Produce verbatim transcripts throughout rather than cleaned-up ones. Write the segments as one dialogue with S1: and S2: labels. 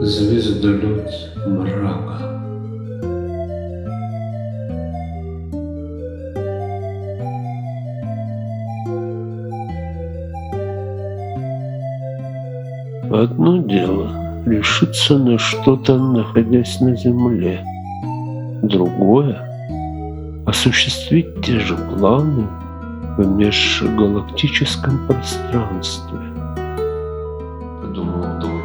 S1: Звездолет мрака.
S2: Одно дело — решиться на что-то, находясь на Земле. Другое — осуществить те же планы в межгалактическом пространстве. Подумал Дорман.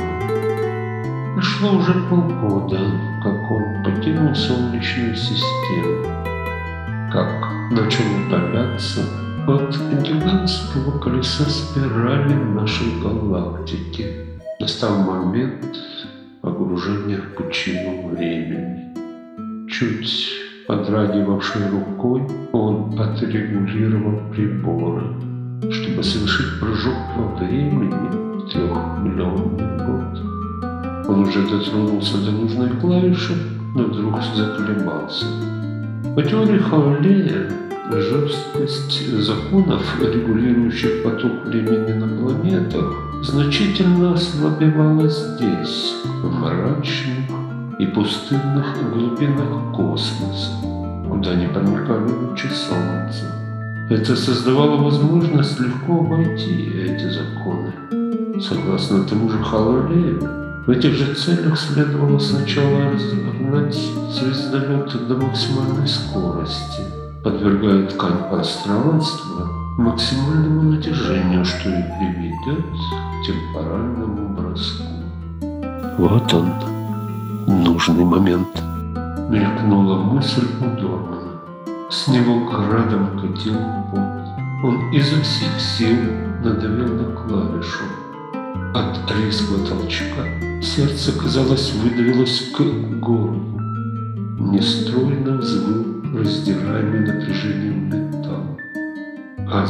S2: Прошло уже полгода, как он покинул Солнечную систему, как начал удаляться от гигантского колеса спирали нашей галактики. Настал момент погружения в пучину времени. Чуть подрагивавшей рукой он отрегулировал приборы, чтобы совершить прыжок во времени в трехмиллионный год. Он уже дотронулся до нужной клавиши, но вдруг заколебался. По теории Хавлея, жесткость законов, регулирующих поток времени на планетах, значительно ослабевала здесь, в мрачных и пустынных глубинах космоса, куда не проникали лучи Солнца. Это создавало возможность легко обойти эти законы. Согласно тому же Хавлею, в этих же целях следовало сначала разогнать звездолет до максимальной скорости, подвергая ткань пространства максимальному натяжению, что и приведет к темпоральному броску. Вот он, нужный момент. Мелькнула мысль у Дормана. С него градом катил пот. Он изо всех сил надавил на клавишу. От резкого толчка сердце, казалось, выдавилось к горлу. Нестройно взвыл раздираемый напряжением металл. А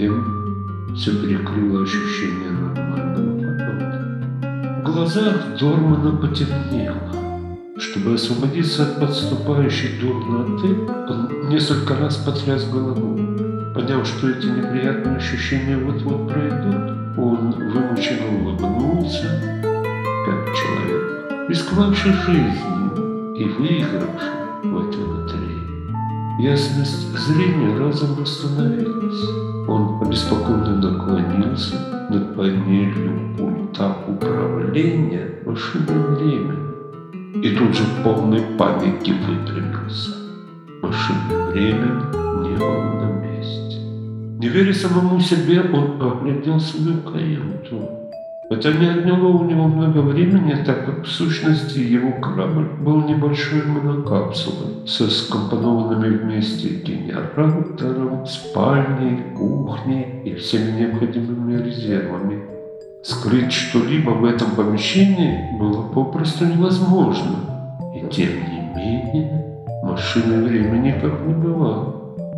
S2: затем все перекрыло ощущение нормального полета. В глазах Дормана потемнело. Чтобы освободиться от подступающей дурноты, он несколько раз потряс головой. Поняв, что эти неприятные ощущения вот-вот пройдут, он вымученно улыбнулся. Пять человек, рисковавших жизнью и выигравших в этой лотерее. Ясность зрения разом восстановилась. Он обеспокоенно наклонился над панелью пульта управления машиной времени и тут же в полной панике выпрямился. Машины времени не было на месте. Не веря самому себе, он оглядел свою каюту. Это не отняло у него много времени, так как в сущности его корабль был небольшой монокапсулой со скомпонованными вместе генератором, спальней, кухней и всеми необходимыми резервами. Скрыть что-либо в этом помещении было попросту невозможно. И тем не менее, машины времени как не бывало.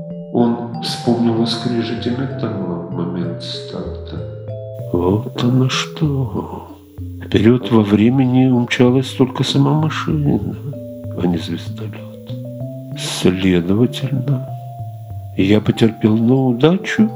S2: Он вспомнил о скрежете металла в момент старта. Вот оно что. Вперед во времени умчалась только сама машина, а не звездолет. Следовательно, я потерпел неудачу?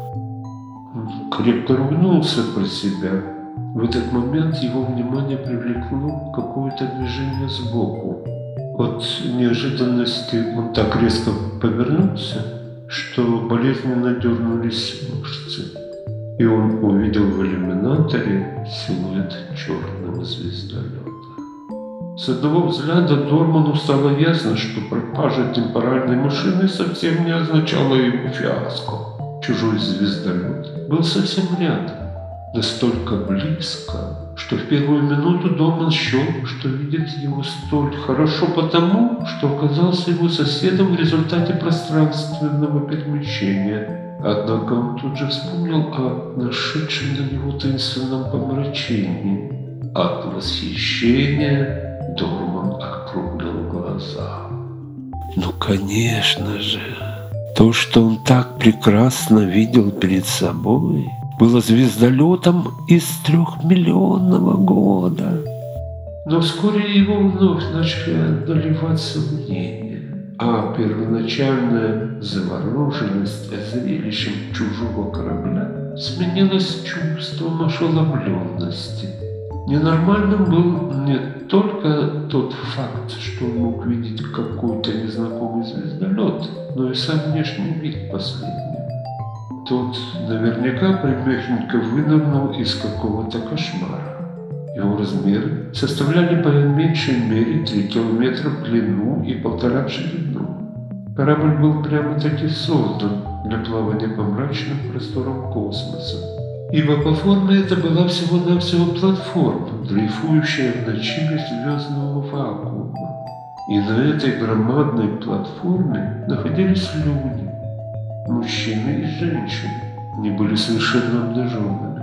S2: Крепко ругнулся про себя. В этот момент его внимание привлекло какое-то движение сбоку. От неожиданности он так резко повернулся, что болезненно дернулись мышцы, и он увидел в иллюминаторе силуэт черного звездолета. С одного взгляда Дорману стало ясно, что пропажа темпоральной машины совсем не означала его фиаско. Чужой звездолет был совсем рядом, настолько близко, что в первую минуту Дорман счел, что видит его столь хорошо потому, что оказался его соседом в результате пространственного перемещения. Однако он тут же вспомнил о нашедшем на него таинственном помрачении. От восхищения Дорман округлил глаза. Ну, конечно же, то, что он так прекрасно видел перед собой, было звездолетом из трехмиллионного года. Но вскоре его вновь начали одолевать сомнения, а первоначальная завороженность зрелищем чужого корабля сменилась чувством ошеломленности. Ненормальным был не только тот факт, что он мог видеть какой-то незнакомый звездолет, но и сам внешний вид последнего. Тот наверняка примехенько вынырнул из какого-то кошмара. Его размеры составляли по меньшей мере три километра в длину и полтора в ширину. Корабль был прямо-таки создан для плавания по мрачным просторам космоса, ибо по форме это была всего-навсего платформа, дрейфующая в ночи межзвездного вакуума. И на этой громадной платформе находились люди, мужчины и женщины. Они были совершенно обнаженными.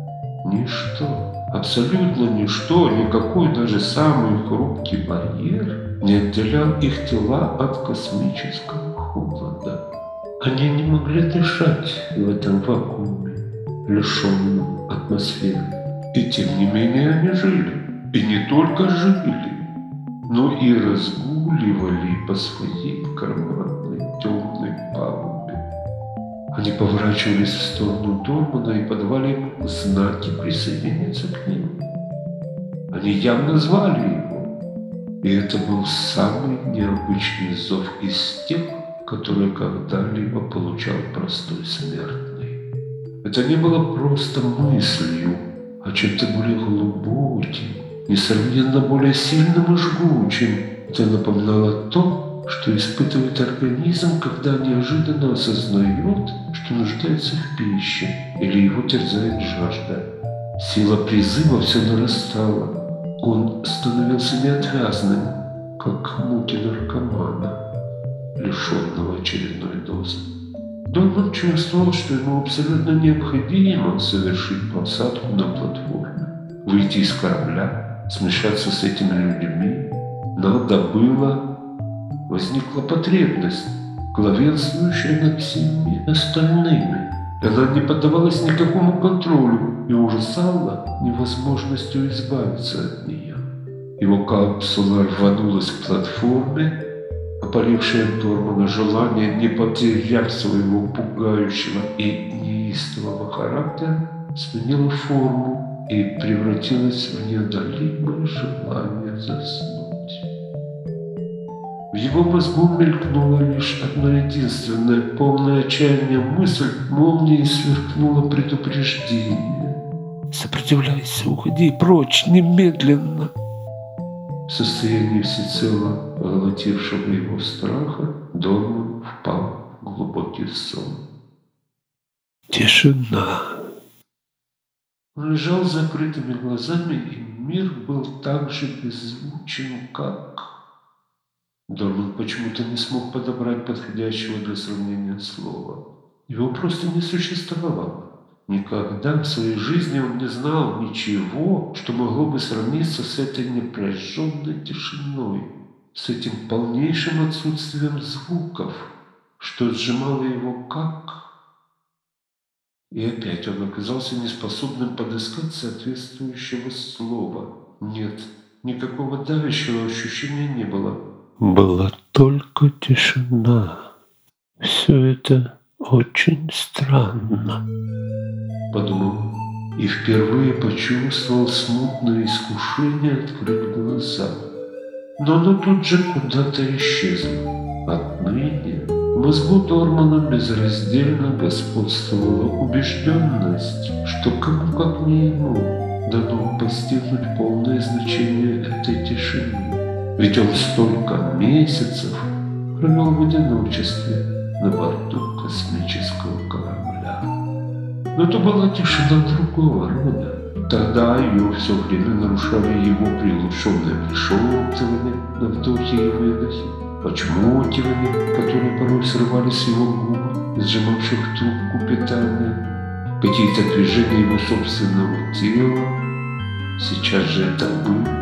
S2: Ничто, абсолютно ничто, никакой даже самый хрупкий барьер не отделял их тела от космического холода. Они не могли дышать в этом вакууме, лишенном атмосферы. И тем не менее они жили. И не только жили, но и разгуливали по своей громадной темной палубе. Они поворачивались в сторону Дормана и подавали ему знаки присоединиться к ним. Они явно звали его. И это был самый необычный зов из тех, которые когда-либо получал простой смертный. Это не было просто мыслью, а чем-то более глубоким, несравненно более сильным и жгучим. Это напоминало то, что испытывает организм, когда неожиданно осознает, что нуждается в пище или его терзает жажда. Сила призыва все нарастала. Он становился неотвязным, как муки наркомана, лишенного очередной дозы. Дорман чувствовал, что ему абсолютно необходимо совершить посадку на платформе, выйти из корабля, смешаться с этими людьми. Надо было... Возникла потребность, главенствующая над всеми остальными. Она не поддавалась никакому контролю и ужасала невозможностью избавиться от нее. Его капсула рванулась к платформе, опалившее Дормана желание не потерять своего пугающего и неистового характера, сменило форму и превратилось в неодолимое желание заснуть. В его мозгу мелькнула лишь одна единственная, полная отчаяния мысль, молнией сверкнуло предупреждение. «Сопротивляйся, уходи прочь, немедленно!» В состоянии всецело поглотившего его страха, Дорман впал в глубокий сон. Тишина. Он лежал с закрытыми глазами, и мир был так же беззвучен, как... Дорман почему-то не смог подобрать подходящего для сравнения слова. Его просто не существовало. Никогда в своей жизни он не знал ничего, что могло бы сравниться с этой напряженной тишиной, с этим полнейшим отсутствием звуков, что сжимало его как... И опять он оказался неспособным подыскать соответствующего слова. Нет, никакого давящего ощущения не было. Была только тишина. Все это очень странно, подумал, и впервые почувствовал смутное искушение открыть глаза. Но оно тут же куда-то исчезло. Отныне в мозгу Дормана безраздельно господствовала убежденность, что кому как не ему дано постигнуть полное значение этой тишины. Ведь он столько месяцев провел в одиночестве на борту космического корабля. Но это была тишина другого рода. Тогда ее все время нарушали его приглушенное пришептывание на вдохе и выдохе, почмокивание, которые порой срывались с его губ, сжимавших трубку питания, какие-то движения его собственного тела. Сейчас же это было.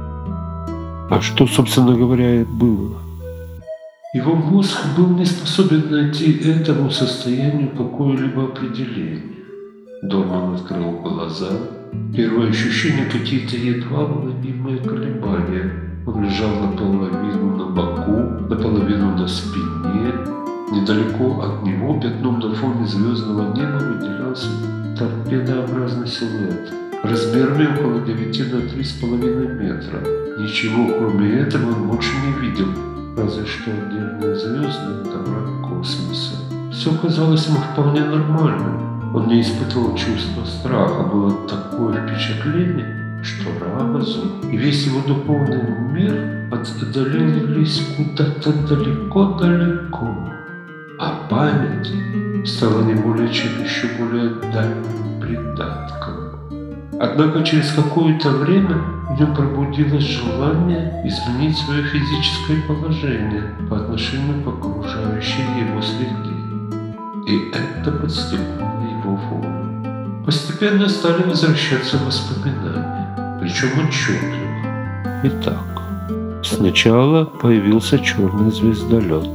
S2: А что, собственно говоря, было? Его мозг был не способен найти этому состоянию какое-либо определение. Дорман открыл глаза. Первое ощущение — какие-то едва уловимые колебания. Он лежал наполовину на боку, наполовину на спине. Недалеко от него пятном на фоне звездного неба выделялся торпедообразный силуэт. размерами около девяти на три с половиной метра. Ничего кроме этого он больше не видел, разве что отдельные звезды добра космоса. Все казалось ему вполне нормальным. Он не испытывал чувства страха, было такое впечатление, что разум и весь его духовный мир отдалились куда-то далеко-далеко, а память стала не более чем еще более дальним придатком. Однако через какое-то время в нем пробудилось желание изменить свое физическое положение по отношению к окружающей его среде. И это подстегнуло его волю. Постепенно стали возвращаться воспоминания, причем отчетливо. Итак, сначала появился черный звездолет.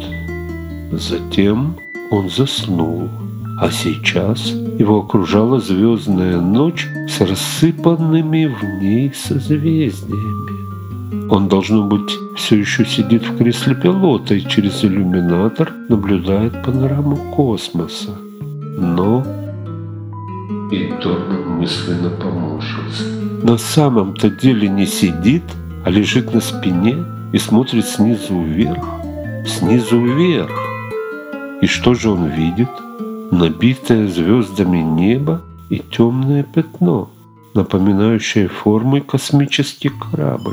S2: Затем он заснул, а сейчас его окружала звездная ночь с рассыпанными в ней созвездиями. Он, должно быть, все еще сидит в кресле пилота и через иллюминатор наблюдает панораму космоса. Но... И Торман мысленно поморщился. На самом-то деле не сидит, а лежит на спине и смотрит снизу вверх. Снизу вверх. И что же он видит? Набитое звездами небо и темное пятно, напоминающее формой космический корабль.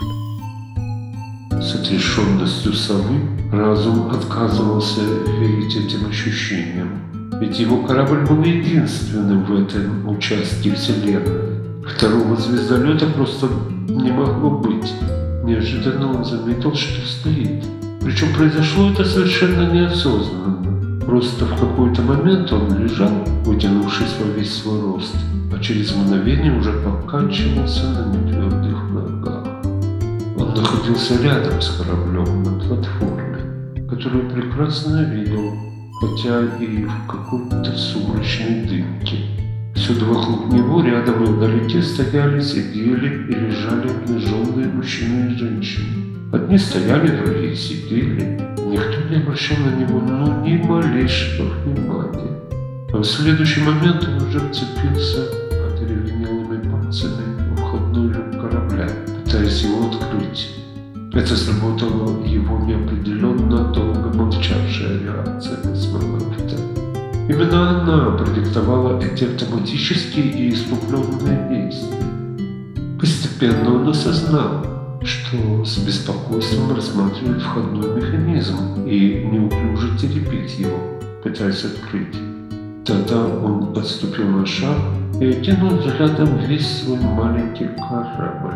S2: С отрешенностью совы разум отказывался верить этим ощущениям, ведь его корабль был единственным в этом участке Вселенной. Второго звездолета просто не могло быть. Неожиданно он заметил, что стоит. Причем произошло это совершенно неосознанно. Просто в какой-то момент он лежал, вытянувшись во весь свой рост, а через мгновение уже покачивался на нетвердых ногах. Он находился рядом с кораблем на платформе, которую прекрасно видел, хотя и в какой-то сумрачной дымке. Всюду вокруг него, рядом и вдалеке, стояли, сидели и лежали обнаженные мужчины и женщины. Одни стояли, другие сидели. Никто не обращал на него ну, ни малейшего внимания. А в следующий момент он уже вцепился одеревенелыми пальцами в входной люк корабля, пытаясь его открыть. Это сработала его неопределенно долго молчавшая реакция космонавта. Именно она продиктовала эти автоматические и иступленные действия. Постепенно он осознал, что с беспокойством рассматривает входной механизм и неуклюже теребит его, пытаясь открыть. Тогда он отступил на шаг и окинул взглядом весь свой маленький корабль.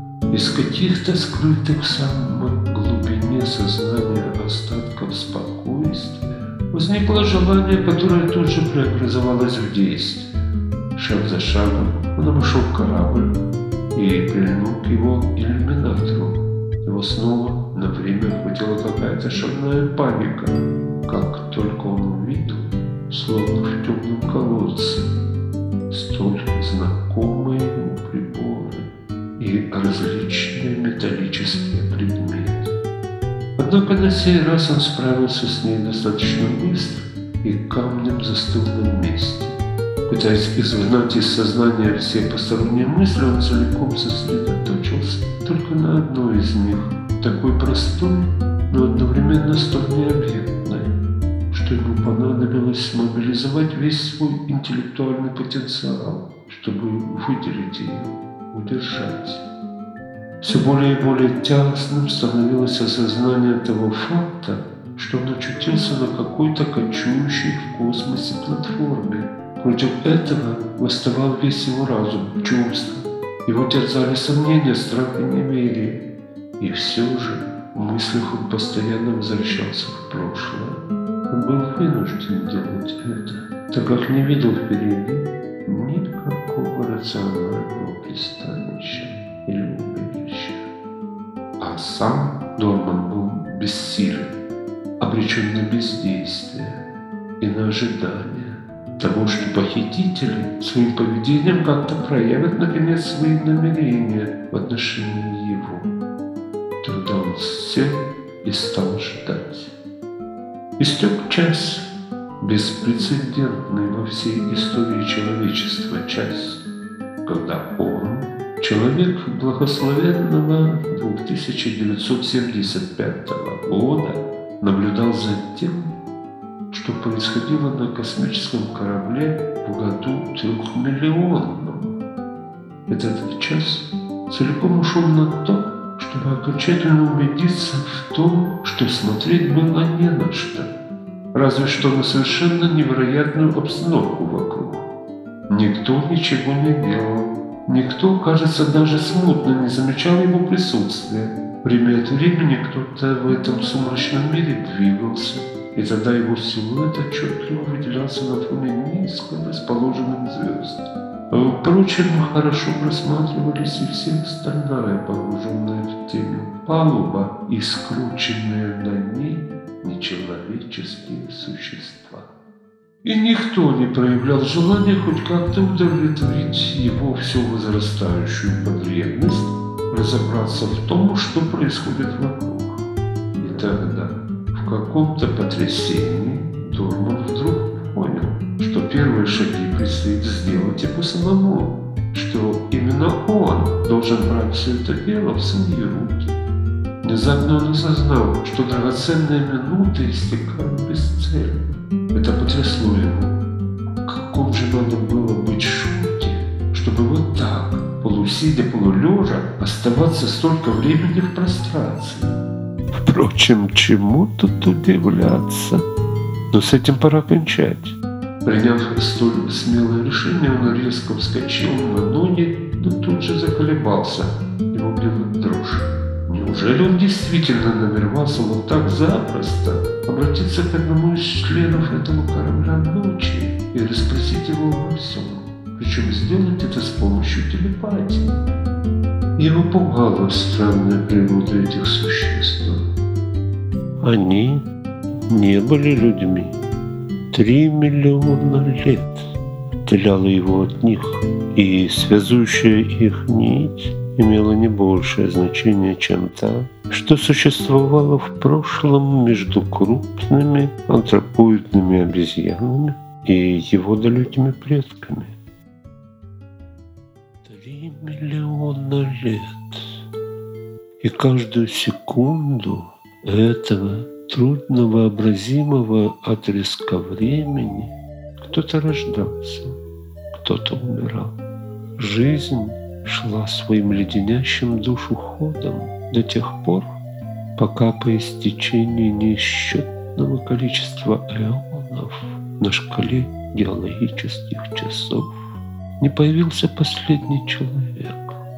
S2: Из каких-то скрытых в самой глубине сознания остатков спокойствия возникло желание, которое тут же преобразовалось в действие. Шаг за шагом он обошел корабль и прильнул к его иллюминатору. Его снова на время охватила какая-то шальная паника, как только он увидел, словно в темном колодце, столь знакомые ему приборы и различные металлические предметы. Однако на сей раз он справился с ней достаточно быстро и камнем застыл на месте. Пытаясь изгнать из сознания все посторонние мысли, он целиком сосредоточился только на одной из них, такой простой, но одновременно столь необъектной, что ему понадобилось мобилизовать весь свой интеллектуальный потенциал, чтобы выделить ее, удержать. Все более и более тягостным становилось осознание того факта, что он очутился на какой-то кочующей в космосе платформе. Против этого восставал весь его разум, чувства. Его терзали сомнения, страх и неверие. И все же в мыслях он постоянно возвращался в прошлое. Он был вынужден делать это, так как не видел впереди никакого рационального пристанища или убежища. А сам Дорман был бессилен, обречен на бездействие и на ожидание того, что похитители своим поведением как-то проявят наконец свои намерения в отношении его. Тогда он сел и стал ждать. Истек час, беспрецедентный во всей истории человечества час, когда он, человек благословенного тысяча девятьсот семьдесят пятого года, наблюдал за тем, что происходило на космическом корабле в году трехмиллионном. Этот час целиком ушел на то, чтобы окончательно убедиться в том, что смотреть было не на что, разве что на совершенно невероятную обстановку вокруг. Никто ничего не делал, никто, кажется, даже смутно не замечал его присутствия. Время от времени кто-то в этом сумрачном мире двигался, и тогда его силуэт отчетливо выделялся на фоне низко расположенных звезд. Впрочем, хорошо просматривались и все остальные, погруженные в тень палуба и скрученные на ней нечеловеческие существа. И никто не проявлял желания хоть как-то удовлетворить его все возрастающую потребность разобраться в том, что происходит вокруг. И тогда, в каком-то потрясении, Дорман вдруг понял, что первые шаги предстоит сделать ему самому, что именно он должен брать все это дело в свои руки. Внезапно он осознал, что драгоценные минуты истекают бесцельно. Это потрясло его. Каком же надо было быть шутки, чтобы вот так, полусидя, полулежа, оставаться столько времени в прострации. Впрочем, чему тут удивляться? Но с этим пора кончать. Приняв столь смелое решение, он резко вскочил на ноги, но тут же заколебался. Его била дрожь. Неужели он действительно намеревался вот так запросто обратиться к одному из членов этого корабля ночи и расспросить его обо всем, причем сделать это с помощью телепатии? Его пугала странная природа этих существ. Они не были людьми. Три миллиона лет отделяло его от них, и связующая их нить имела не большее значение, чем та, что существовало в прошлом между крупными антропоидными обезьянами и его далекими предками. Три миллиона лет. И каждую секунду этого трудновообразимого отрезка времени кто-то рождался, кто-то умирал. Жизнь шла своим леденящим душу ходом до тех пор, пока по истечении неисчетного количества эонов на шкале геологических часов не появился последний человек.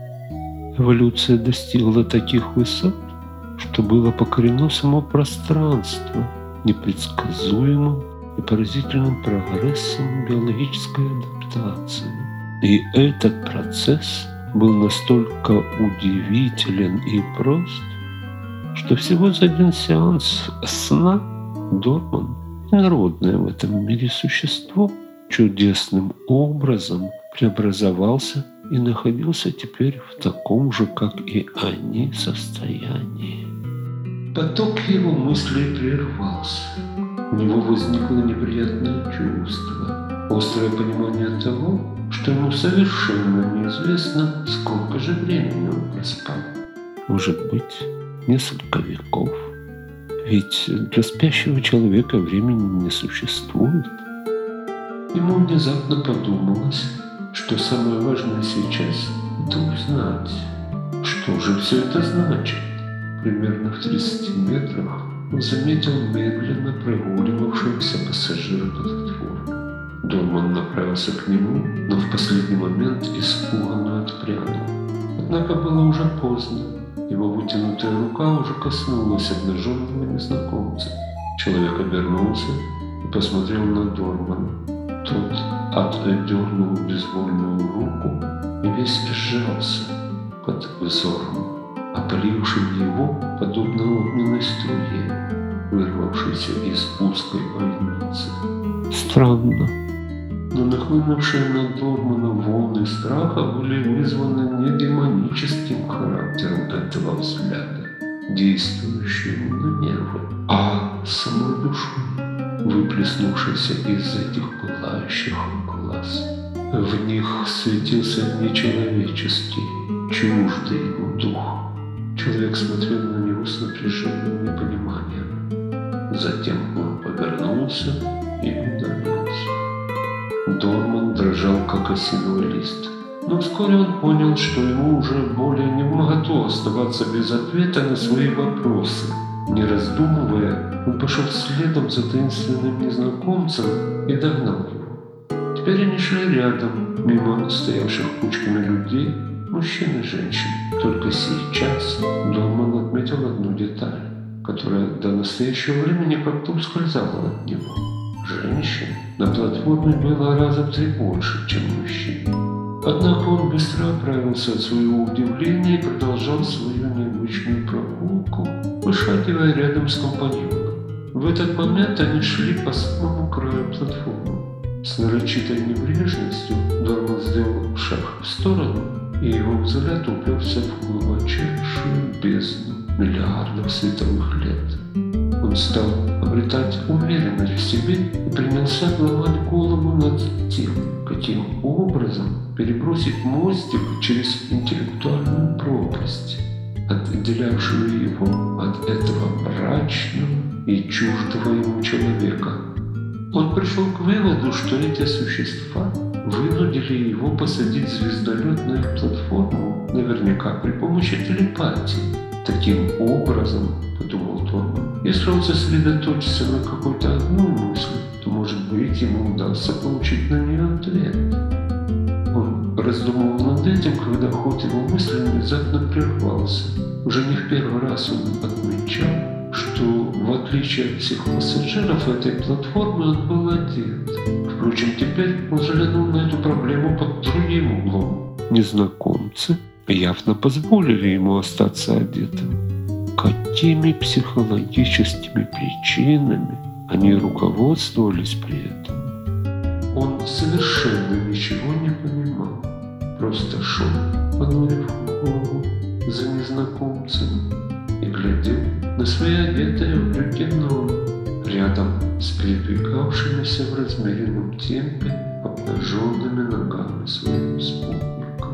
S2: Эволюция достигла таких высот, что было покорено само пространство непредсказуемым и поразительным прогрессом биологической адаптации. И этот процесс был настолько удивителен и прост, что всего за один сеанс сна Дорман, народное в этом мире существо, чудесным образом преобразовался и находился теперь в таком же, как и они, состоянии. Поток его мыслей прервался. У него возникло неприятное чувство, острое понимание того, что ему совершенно неизвестно, сколько же времени он проспал. Может быть, несколько веков. Ведь для спящего человека времени не существует. Ему внезапно подумалось, что самое важное сейчас – это узнать, что же все это значит. Примерно в тридцати метрах он заметил медленно прогуливавшегося пассажира платформы. Дорман направился к нему, но в последний момент испуганно отпрянул. Однако было уже поздно. Его вытянутая рука уже коснулась обнаженного незнакомца. Человек обернулся и посмотрел на Дормана. Тот отдернул безвольную руку и весь сжался под взором, опалившим его подобно огненной струе, вырвавшейся из узкой бойницы. Странно, но нахлынувшие на Дормана волны страха были вызваны не демоническим характером этого взгляда, действующим на нервы, а самой душой, выплеснувшейся из этих пылающих глаз. В них светился нечеловеческий, чуждый ему дух. Человек смотрел на него с напряженным непониманием. Затем он повернулся и удалился. Дорман дрожал, как осиновый лист. Но вскоре он понял, что ему уже более не вмоготу оставаться без ответа на свои вопросы. Не раздумывая, он пошел следом за таинственным незнакомцем и догнал его. Теперь они шли рядом, мимо стоявших кучками людей, мужчин и женщин. Только сейчас Дорман отметил одну деталь, которая до настоящего времени как-то ускользала от него. Женщин на платформе было раза в три больше, чем мужчин. Однако он быстро оправился от своего удивления и продолжал свою необычную прогулку, вышагивая рядом с компаньоном. В этот момент они шли по самому краю платформы. С нарочитой небрежностью Дорман сделал шаг в сторону, и его взгляд уперся в глубочайшую бездну миллиардов световых лет. Он стал обретать уверенность в себе и принялся ломать голову над тем, каким образом перебросить мостик через интеллектуальную пропасть, отделявшую его от этого мрачного и чуждого ему человека. Он пришел к выводу, что эти существа вынудили его посадить звездолет на их платформу, наверняка при помощи телепатии. Таким образом, подумал Дорман, если он сосредоточится на какой-то одной мысли, то, может быть, ему удастся получить на нее ответ. Он раздумывал над этим, когда ход его мысли внезапно прервался. Уже не в первый раз он отмечал, что, в отличие от всех пассажиров этой платформы, он был одет. Впрочем, теперь он взглянул на эту проблему под другим углом. Незнакомцы явно позволили ему остаться одетым. Какими психологическими причинами они руководствовались при этом? Он совершенно ничего не понимал. Просто шел, понурив голову за незнакомцем и глядел на свои одетые в брюки ноги, рядом с передвигавшимися в размеренном темпе обнаженными ногами своего спутника.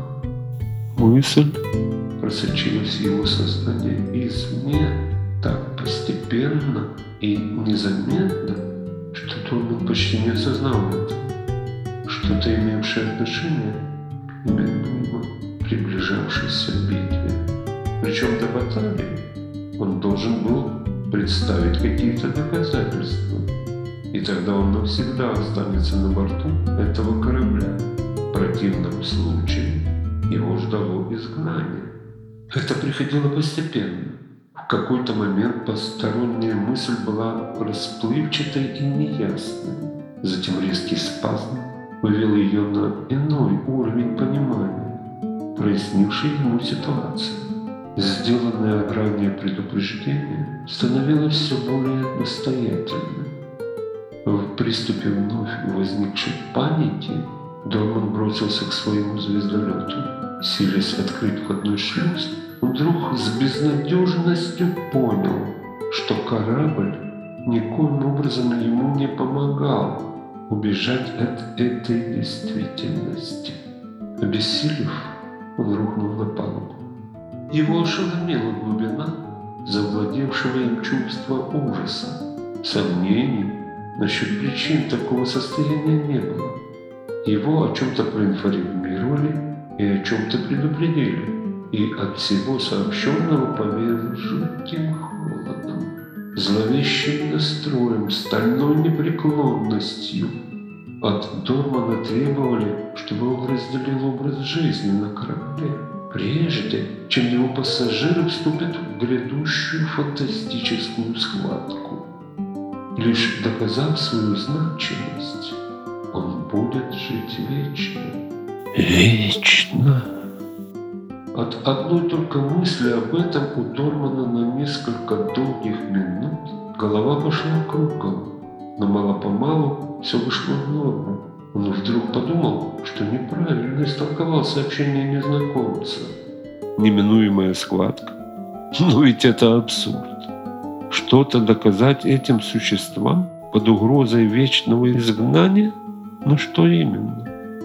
S2: Мысль просочилась в его сознание извне так постепенно и незаметно, что Дорман почти не осознал этого. Что-то имевшее отношение к неминуемо приближавшейся битве. Причем до баталии он должен был представить какие-то доказательства, и тогда он навсегда останется на борту этого корабля. В противном случае его ждало изгнание. Это приходило постепенно. В какой-то момент посторонняя мысль была расплывчатой и неясной. Затем резкий спазм вывел ее на иной уровень понимания, прояснивший ему ситуацию. Сделанное ранее предупреждение становилось все более настоятельным. В приступе вновь возникшей паники Дорман бросился к своему звездолету. Силясь открыть входной шлюз, он вдруг с безнадежностью понял, что корабль никоим образом ему не помогал убежать от этой действительности. Обессилев, он рухнул на палубу. Его ошеломила глубина завладевшего им чувства ужаса. Сомнений насчет причин такого состояния не было. Его о чем-то проинформировали и о чем-то предупредили, и от всего сообщенного повеяло жутким холодом, зловещим настроем, стальной непреклонностью. От Дормана требовали, чтобы он разделил образ жизни на корабле, прежде чем его пассажиры вступят в грядущую фантастическую схватку. Лишь доказав свою значимость, он будет жить вечно. Вечно. От одной только мысли об этом у Дормана на несколько долгих минут голова пошла кругом, но мало-помалу все вышло в норму. Он вдруг подумал, что неправильно истолковал сообщение незнакомца. Неминуемая схватка? Но ведь это абсурд. Что-то доказать этим существам под угрозой вечного изгнания? Но что именно?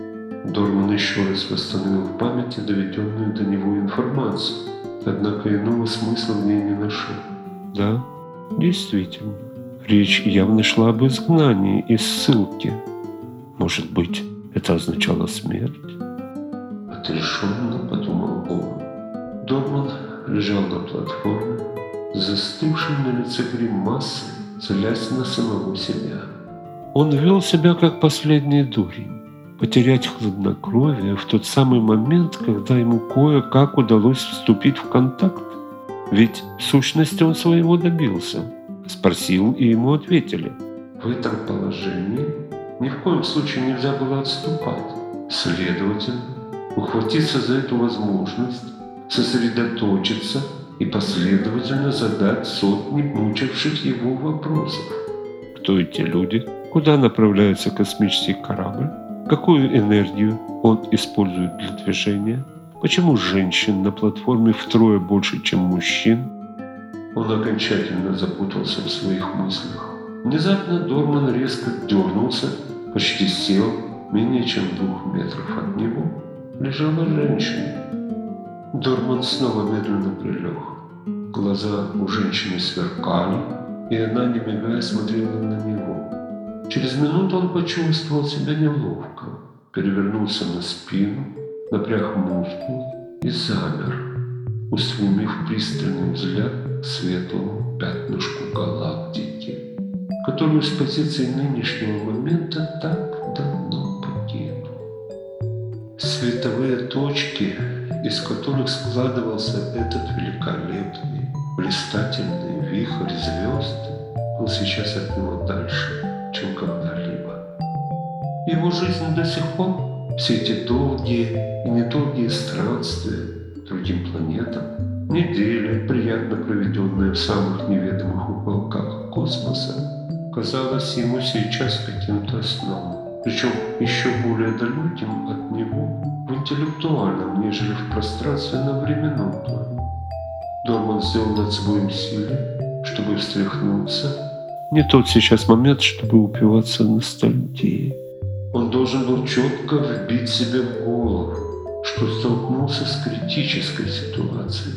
S2: Дорман еще раз восстановил в памяти доведенную до него информацию, однако иного смысла в ней не нашел. Да, действительно, речь явно шла об изгнании из ссылки. Может быть, это означало смерть? Отрешенно подумал он. Дорман лежал на платформе, застывшим на лице гримасой, злясь на самого себя. Он вел себя как последний дурень. Потерять хладнокровие в тот самый момент, когда ему кое-как удалось вступить в контакт. Ведь в сущности он своего добился. Спросил, и ему ответили. В этом положении ни в коем случае нельзя было отступать. Следовательно, ухватиться за эту возможность, сосредоточиться и последовательно задать сотни мучивших его вопросов. Кто эти люди? Куда направляется космический корабль? Какую энергию он использует для движения? Почему женщин на платформе втрое больше, чем мужчин? Он окончательно запутался в своих мыслях. Внезапно Дорман резко дернулся, почти сел, менее чем в двух метрах от него лежала женщина. Дорман снова медленно прилег. Глаза у женщины сверкали, и она, не мигая, смотрела на него. Через минуту он почувствовал себя неловко, перевернулся на спину, напряг мускул и замер, устремив пристальный взгляд к светлому пятнышку галактики, которую с позиции нынешнего момента так давно покинул. Световые точки, из которых складывался этот великолепный, блистательный вихрь звезд, был сейчас от него дальше, чем когда-либо. Его жизнь до сих пор, все эти долгие и недолгие странствия к другим планетам, недели, приятно проведенные в самых неведомых уголках космоса, казалась ему сейчас каким-то сном, причем еще более далеким от него в интеллектуальном, нежели в пространственно-временном плане. Дорман сделал над собой усилие, чтобы встряхнуться. Не тот сейчас момент, чтобы упиваться ностальгией. Он должен был четко вбить себе в голову, что столкнулся с критической ситуацией.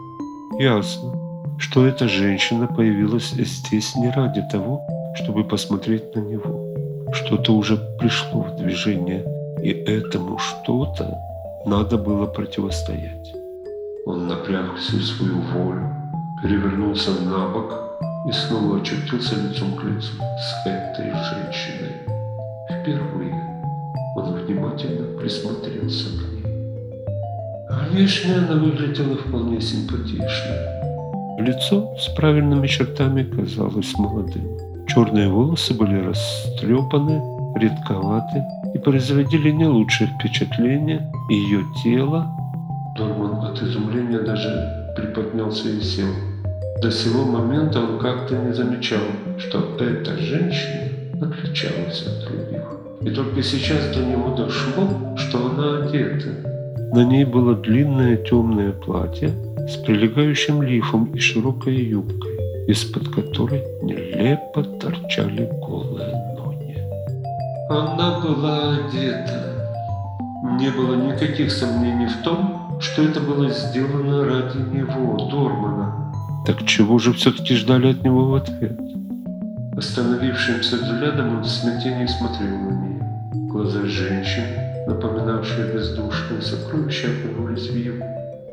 S2: Ясно, что эта женщина появилась здесь не ради того, чтобы посмотреть на него. Что-то уже пришло в движение, и этому что-то надо было противостоять. Он напряг всю свою волю, перевернулся на бок и снова очутился лицом к лицу с этой женщиной. Впервые он внимательно присмотрелся к ней. Внешне она выглядела вполне симпатично. Лицо с правильными чертами казалось молодым. Черные волосы были растрепаны, редковаты и производили не лучшее впечатление. Ее тело... Дорман от изумления даже приподнялся и сел. До сего момента он как-то не замечал, что эта женщина отличалась от других. И только сейчас до него дошло, что она одета. На ней было длинное темное платье с прилегающим лифом и широкой юбкой, из-под которой нелепо торчали голые ноги. Она была одета. Не было никаких сомнений в том, что это было сделано ради него, Дормана. Так чего же все-таки ждали от него в ответ? Остановившимся взглядом он в смятении смотрел на нее. Глаза женщины, напоминавшие бездушные сокровища, окунулись в его.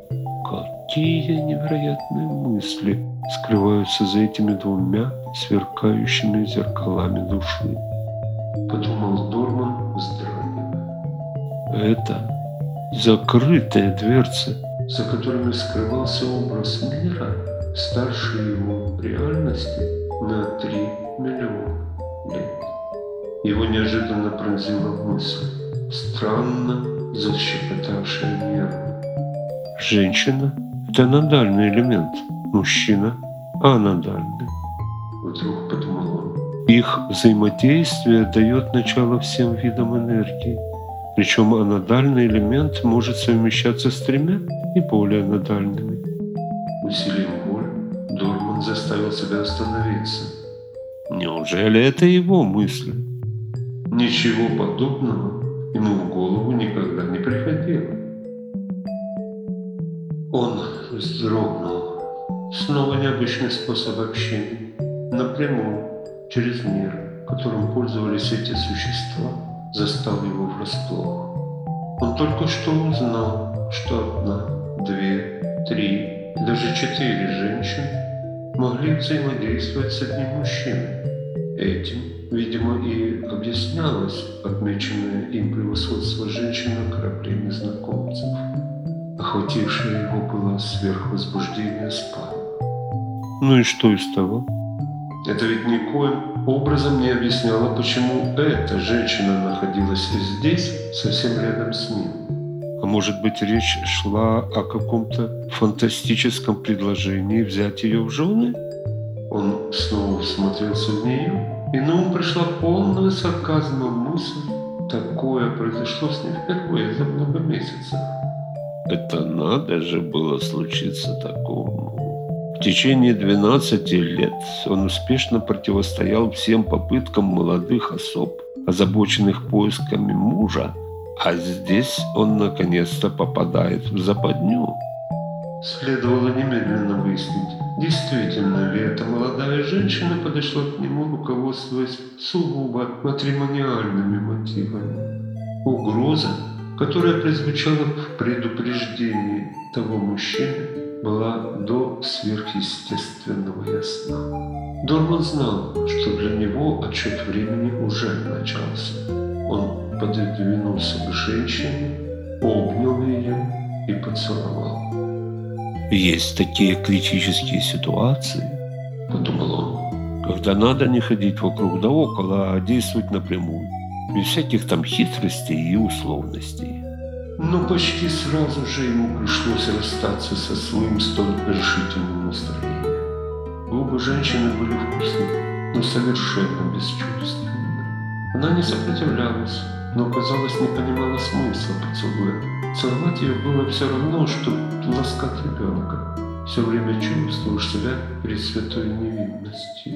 S2: Какие невероятные мысли скрываются за этими двумя сверкающими зеркалами души, подумал Дорман вздрагивая. Это закрытые дверцы, за которыми скрывался образ мира, старше его реальности на три миллиона лет. Его неожиданно пронзила мысль, странно защекотавшая нервы. Женщина – это анодальный элемент, мужчина – анодальный. Вдруг подумал он. Их взаимодействие дает начало всем видам энергии. Причем анодальный элемент может совмещаться с тремя и более анодальными. Усилием воли Дорман заставил себя остановиться. Неужели это его мысли? Ничего подобного ему в голову никогда не приходило. Он вздрогнул. Снова необычный способ общения. Напрямую, через мир, которым пользовались эти существа, застал его врасплох. Он только что узнал, что одна, две, три, даже четыре женщины могли взаимодействовать с одним мужчиной. Этим, видимо, и объяснялось отмеченное им превосходство женщин на корабле незнакомцев. Охватившее его было сверхвозбуждение спало. Ну и что из того? Это ведь никоим образом не объясняло, почему эта женщина находилась здесь, совсем рядом с ним. А может быть, речь шла о каком-то фантастическом предложении взять ее в жены? Он снова всмотрелся в нее, и на ум пришла полная сарказма мысль. Такое произошло с ним впервые за много месяцев. Это надо же было случиться такому. В течение двенадцати лет он успешно противостоял всем попыткам молодых особ, озабоченных поисками мужа, а здесь он наконец-то попадает в западню. Следовало немедленно выяснить, действительно ли эта молодая женщина подошла к нему, руководствуясь сугубо матримониальными мотивами. Угроза, которая прозвучала в предупреждении того мужчины, была до сверхъестественного ясна. Дорман знал, что для него отсчет времени уже начался. Он пододвинулся к женщине, обнял ее и поцеловал. «Есть такие критические ситуации, — подумал он, — когда надо не ходить вокруг да около, а действовать напрямую, без всяких там хитростей и условностей». Но почти сразу же ему пришлось расстаться со своим столь решительным настроением. Губы женщины были вкусными, но совершенно бесчувственными. Она не сопротивлялась, но, казалось, не понимала смысла поцелуя. Целовать ее было все равно, что ласкать ребенка. Все время чувствуешь себя пресвятой невинностью.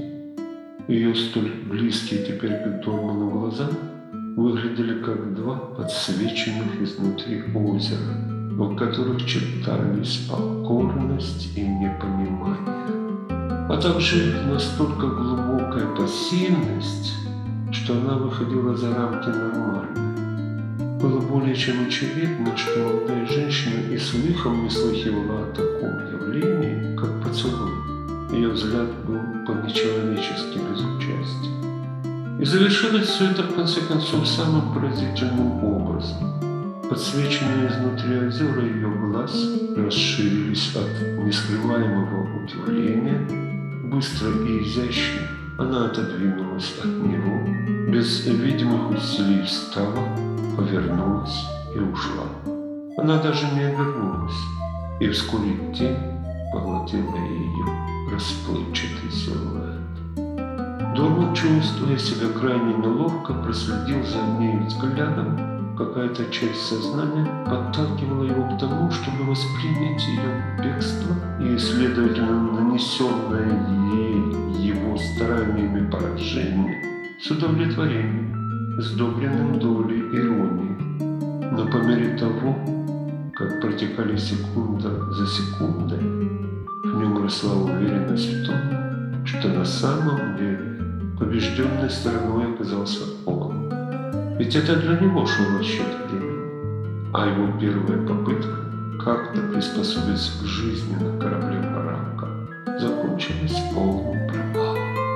S2: Ее столь близкие теперь к Дорману глаза выглядели как два подсвеченных изнутри озера, в которых читались покорность и непонимание, а также настолько глубокая пассивность, что она выходила за рамки нормальной. Было более чем очевидно, что молодая женщина и слыхом не слыхивала о таком явлении, как поцелуй. Ее взгляд был по-нечеловечески безучастен. И завершилось все это, в конце концов, самым поразительным образом. Подсвеченные изнутри озера ее глаз расширились от нескрываемого удивления. Быстро и изящно она отодвинулась от него, без видимых усилий встала, повернулась и ушла. Она даже не обернулась, и вскоре тень поглотила ее расплывчатый силуэт. Дорман, чувствуя себя крайне неловко, проследил за ней взглядом. Какая-то часть сознания подталкивала его к тому, чтобы воспринять ее бегство и, следовательно, нанесенное ей его стараниями поражение с удовлетворением, сдобренным долей иронии. Но по мере того, как протекали секунда за секундой, в нем росла уверенность в том, что на самом деле побежденной стороной оказался он. Ведь это для него шел расчет времени, а его первая попытка как-то приспособиться к жизни на корабле «Баранка» закончилась полным провалом.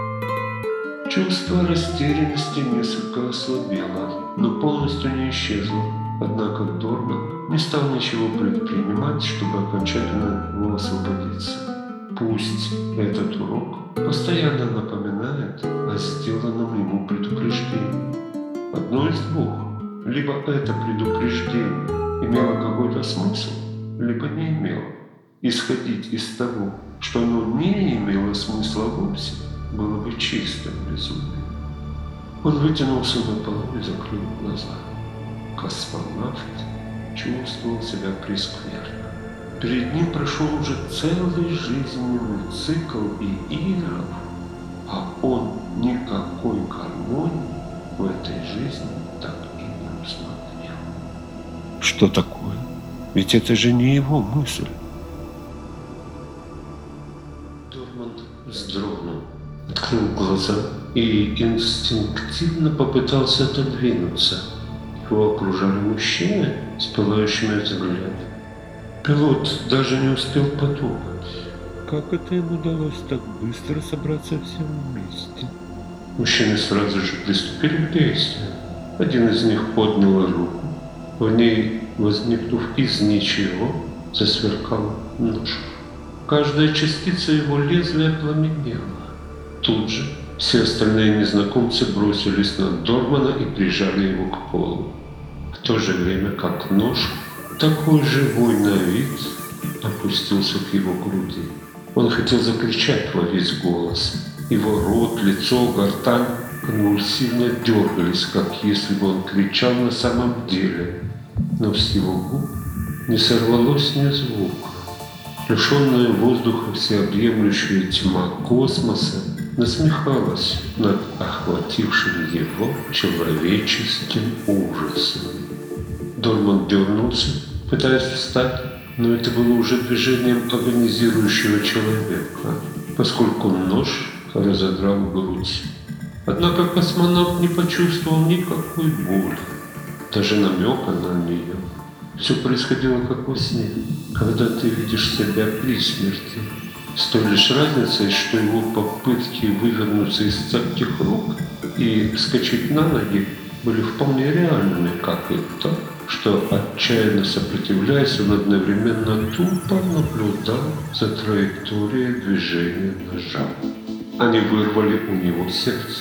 S2: Чувство растерянности несколько ослабело, но полностью не исчезло. Однако Дорман не стал ничего предпринимать, чтобы окончательно от него освободиться. Пусть этот урок постоянно напоминает о сделанном ему предупреждении. Одно из двух. Либо это предупреждение имело какой-то смысл, либо не имело. Исходить из того, что оно не имело смысла вовсе, было бы чистым безумием. Он вытянулся на полу и закрыл глаза. Космонавт чувствовал себя прескверно. Перед ним прошел уже целый жизненный цикл и игр, а он никакой гармонии в этой жизни так и не узнал. что такое? Ведь это же не его мысль. Дорман вздрогнул, открыл глаза и инстинктивно попытался отодвинуться. Его окружали мужчины с пылающими взглядами. Пилот даже не успел подумать, как это им удалось так быстро собраться всем вместе. Мужчины сразу же приступили к действию. Один из них поднял руку. В ней, возникнув из ничего, засверкал нож. Каждая частица его лезвия пламенела. Тут же все остальные незнакомцы бросились на Дормана и прижали его к полу. В то же время как нож, такой живой на вид, опустился к его груди. Он хотел закричать во весь голос. Его рот, лицо, гортань конвульсивно дергались, как если бы он кричал на самом деле. Но с его губ не сорвалось ни звука. Лишенная воздуха всеобъемлющая тьма космоса насмехалась над охватившим его человеческим ужасом. Дорман дернулся, пытаясь встать, но это было уже движением агонизирующего человека, поскольку нож разодрал грудь. Однако космонавт не почувствовал никакой боли, даже намека на нее. Все происходило как во сне, когда ты видишь себя при смерти, с той лишь разницей, что его попытки вывернуться из цепких рук и вскочить на ноги были вполне реальными, как и то, что, отчаянно сопротивляясь, он одновременно тупо наблюдал за траекторией движения ножа. Они вырвали у него сердце.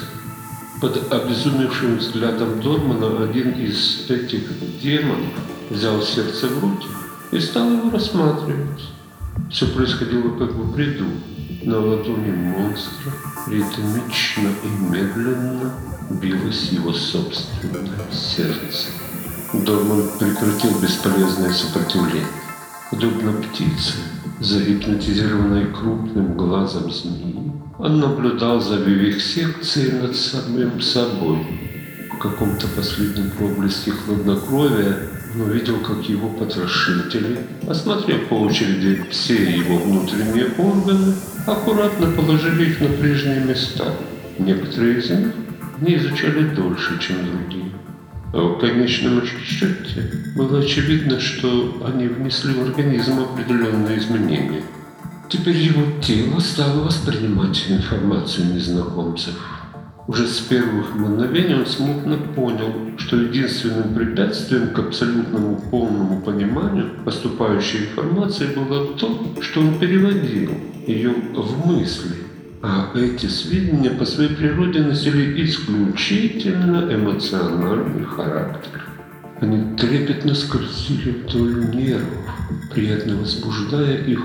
S2: Под обезумевшим взглядом Дормана один из этих демонов взял сердце в руки и стал его рассматривать. Все происходило как в бреду. На ладони монстра ритмично и медленно билось его собственное сердце. Дорман прекратил бесполезное сопротивление. Подобно птице, загипнотизированной крупным глазом змеи, он наблюдал за вивисекцией над самим собой. В каком-то последнем проблеске хладнокровия он увидел, как его потрошители, осмотрев по очереди все его внутренние органы, аккуратно положили их на прежние места. Некоторые из них не изучали дольше, чем другие. А в конечном счете было очевидно, что они внесли в организм определенные изменения. Теперь его тело стало воспринимать информацию незнакомцев. Уже с первых мгновений он смутно понял, что единственным препятствием к абсолютному полному пониманию поступающей информации было то, что он переводил ее в мысли. А эти сведения по своей природе носили исключительно эмоциональный характер. Они трепетно скользили вдоль нервов, приятно возбуждая их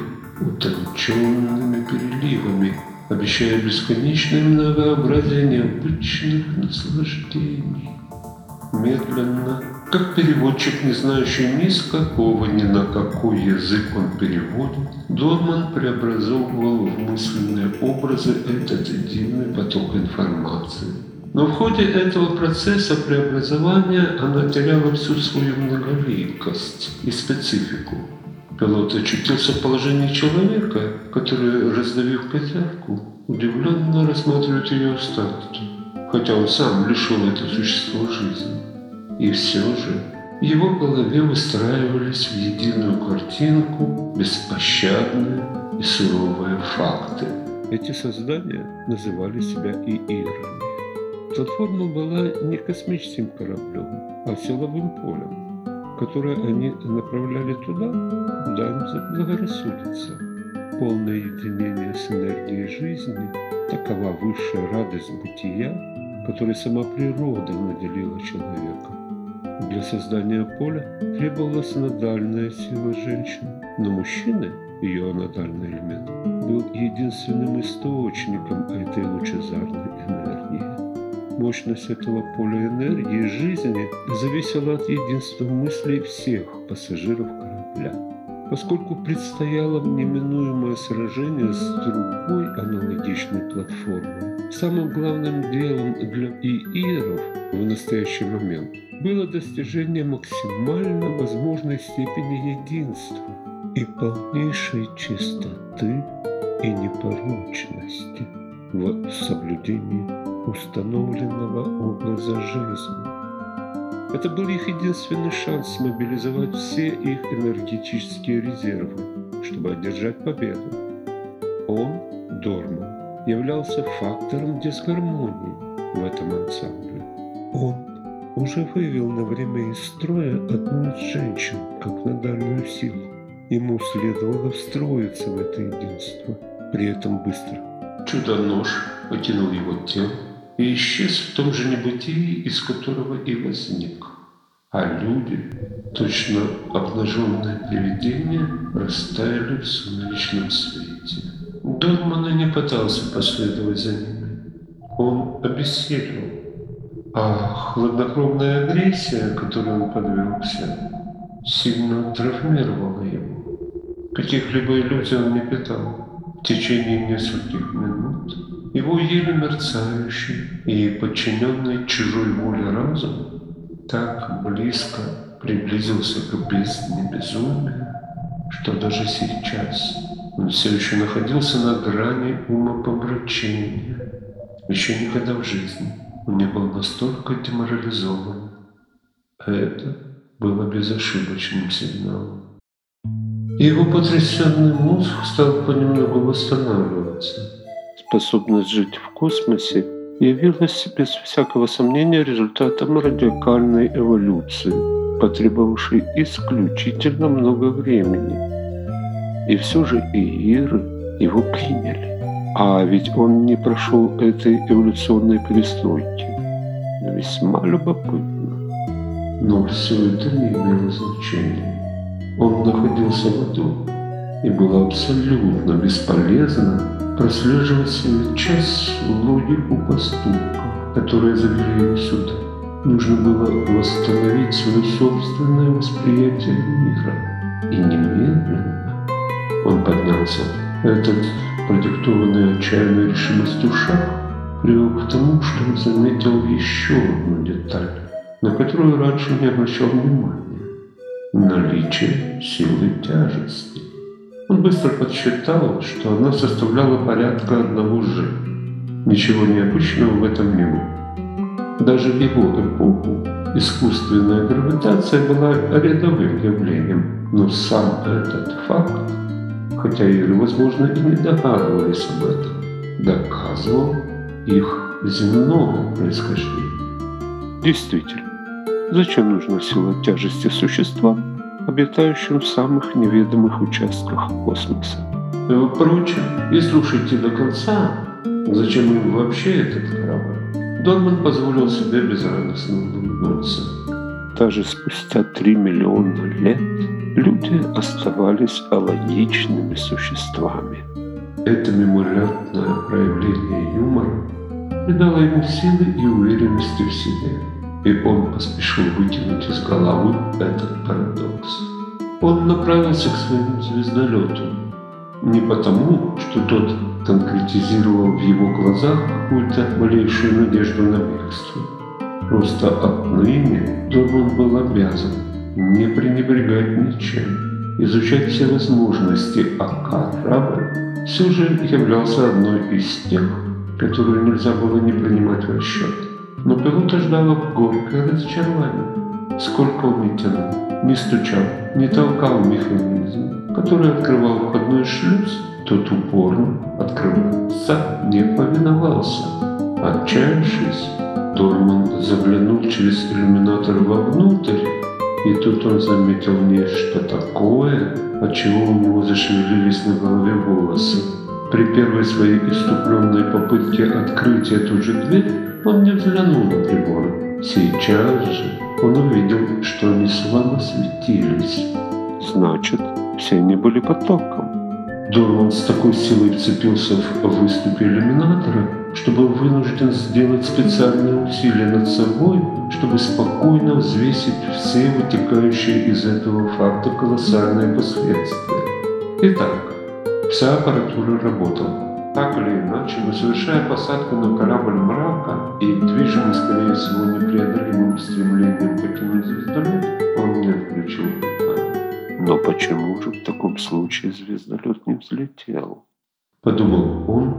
S2: утонченными переливами, обещая бесконечное многообразие необычных наслаждений. Медленно, как переводчик, не знающий ни с какого, ни на какой язык он переводит, Дорман преобразовывал в мысленные образы этот дивный поток информации. Но в ходе этого процесса преобразования она теряла всю свою многоликость и специфику. Пилот очутился в положении человека, который, раздавив котятку, удивленно рассматривает ее остатки, хотя он сам лишил это существо жизни. И все же в его голове выстраивались в единую картинку беспощадные и суровые факты. Эти создания называли себя иирами. Платформа была не космическим кораблем, а силовым полем, которое они направляли туда, куда им заблагорассудится. Полное единение с энергией жизни – такова высшая радость бытия, которой сама природа наделила человека. Для создания поля требовалась анодальная сила женщины, но мужчины, ее анодальный элемент, был единственным источником этой лучезарной энергии. Мощность этого поля энергии жизни зависела от единства мыслей всех пассажиров корабля. Поскольку предстояло неминуемое сражение с другой аналогичной платформой, самым главным делом для ИИРов в настоящий момент было достижение максимально возможной степени единства и полнейшей чистоты и непорочности в соблюдении установленного образа жизни. Это был их единственный шанс мобилизовать все их энергетические резервы, чтобы одержать победу. Он, Дорман, являлся фактором дисгармонии в этом ансамбле. Он уже вывел на время из строя одну из женщин, как на дальнюю силу. Ему следовало встроиться в это единство, при этом быстро. Чудо-нож покинул его тело и исчез в том же небытии, из которого и возник. А люди, точно обнаженные привидения, растаяли в сумеречном свете. Дорман и не пытался последовать за ними. Он обессилел. А хладнокровная агрессия, которой он подвергся, сильно травмировала его. Каких-либо иллюзий он не питал. В течение нескольких минут его еле мерцающий и подчиненный чужой воле разум так близко приблизился к бездне безумия, что даже сейчас он все еще находился на грани умопомрачения. Еще никогда в жизни он не был настолько деморализован. Это было безошибочным сигналом. Его потрясенный мозг стал понемногу восстанавливаться. Способность жить в космосе явилась без всякого сомнения результатом радикальной эволюции, потребовавшей исключительно много времени. И все же ИИРы его приняли. А ведь он не прошел этой эволюционной перестройки. Весьма любопытно. Но все это не имело значения. Он находился в аду, и было абсолютно бесполезно прослеживать сейчас логику поступков, которые завели его сюда. Нужно было восстановить свое собственное восприятие мира. И немедленно он поднялся. Этот продиктованный отчаянной решимостью шаг привел к тому, что он заметил еще одну деталь, на которую раньше не обращал внимания. Наличие силы тяжести. Он быстро подсчитал, что она составляла порядка одного же. Ничего необычного в этом не было. Даже в его эпоху искусственная гравитация была рядовым явлением, но сам этот факт, хотя и, возможно, и не догадывались об этом, доказывал их земное происхождение. Действительно. Зачем нужна сила тяжести существам, обитающим в самых неведомых участках космоса? Впрочем, если уж идти до конца, зачем им вообще этот корабль? Дорман позволил себе безрадостно улыбнуться. Даже спустя три миллиона лет люди оставались алогичными существами. Это мимолетное проявление юмора придало ему силы и уверенности в себе. И он поспешил выкинуть из головы этот парадокс. Он направился к своему звездолету. Не потому, что тот конкретизировал в его глазах какую-то малейшую надежду на бегство. Просто отныне Дорман был обязан не пренебрегать ничем, изучать все возможности, а корабль все же являлся одной из тех, которые нельзя было не принимать в расчет. Но пилота ждало горькое разочарование. Сколько он не тянул, не стучал, не толкал механизм, который открывал входной шлюз, тот упорно открываться не повиновался. Отчаявшись, Дорман заглянул через иллюминатор вовнутрь, и тут он заметил нечто такое, отчего у него зашевелились на голове волосы. При первой своей иступленной попытке открыть эту же дверь он не взглянул на приборы. Сейчас же он увидел, что они слабо светились. Значит, все они были под током. Дорман с такой силой вцепился в выступ иллюминатора, что был вынужден сделать специальные усилия над собой, чтобы спокойно взвесить все вытекающие из этого факта колоссальные последствия. Итак, вся аппаратура работала. Так или иначе, но совершая посадку на корабль мрака и движимый, скорее всего, непреодолимым стремлением покинуть звездолет, он не отключил питание. Но почему же в таком случае звездолет не взлетел? Подумал он,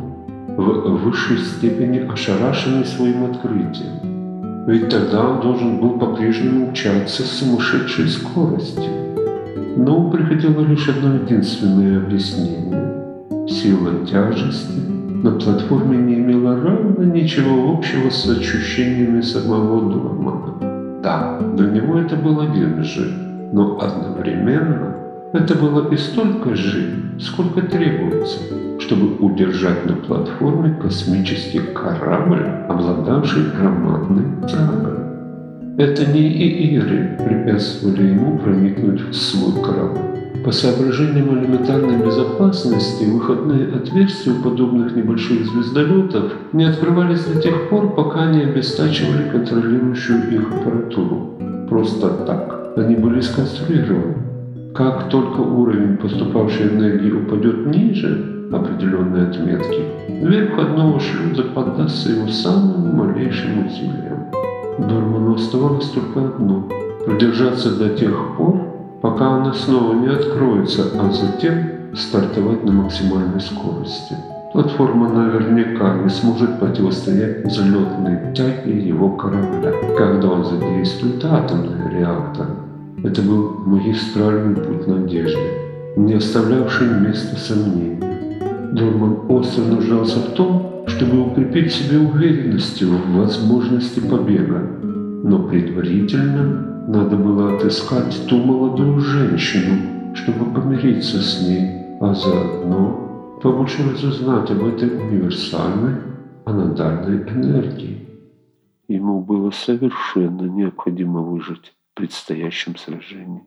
S2: в высшей степени ошарашенный своим открытием. Ведь тогда он должен был по-прежнему мчаться с сумасшедшей скоростью. Но приходило лишь одно единственное объяснение. Сила тяжести на платформе не имела равно ничего общего с ощущениями самого Дормана. Да, для него это был один G, но одновременно это было и столько G, сколько требуется, чтобы удержать на платформе космический корабль, обладавший громадной тягой. Это не ииры препятствовали ему проникнуть в свой корабль. По соображениям элементарной безопасности, выходные отверстия у подобных небольших звездолетов не открывались до тех пор, пока не обестачивали контролирующую их аппаратуру. Просто так они были сконструированы. Как только уровень поступавшей энергии упадет ниже определенной отметки, дверь входного шлюза поддастся его самым малейшим усилиям. Дорману оставалось только одно – продержаться до тех пор, пока она снова не откроется, а затем стартовать на максимальной скорости. Платформа наверняка не сможет противостоять взлетной тяге его корабля, когда он задействует атомный реактор. Это был магистральный путь надежды, не оставлявший места сомнению. Дорман остро нуждался в том, чтобы укрепить в себе уверенность в возможности побега, но предварительно надо было отыскать ту молодую женщину, чтобы помириться с ней, а заодно побольше разузнать об этой универсальной анодальной энергии. Ему было совершенно необходимо выжить в предстоящем сражении.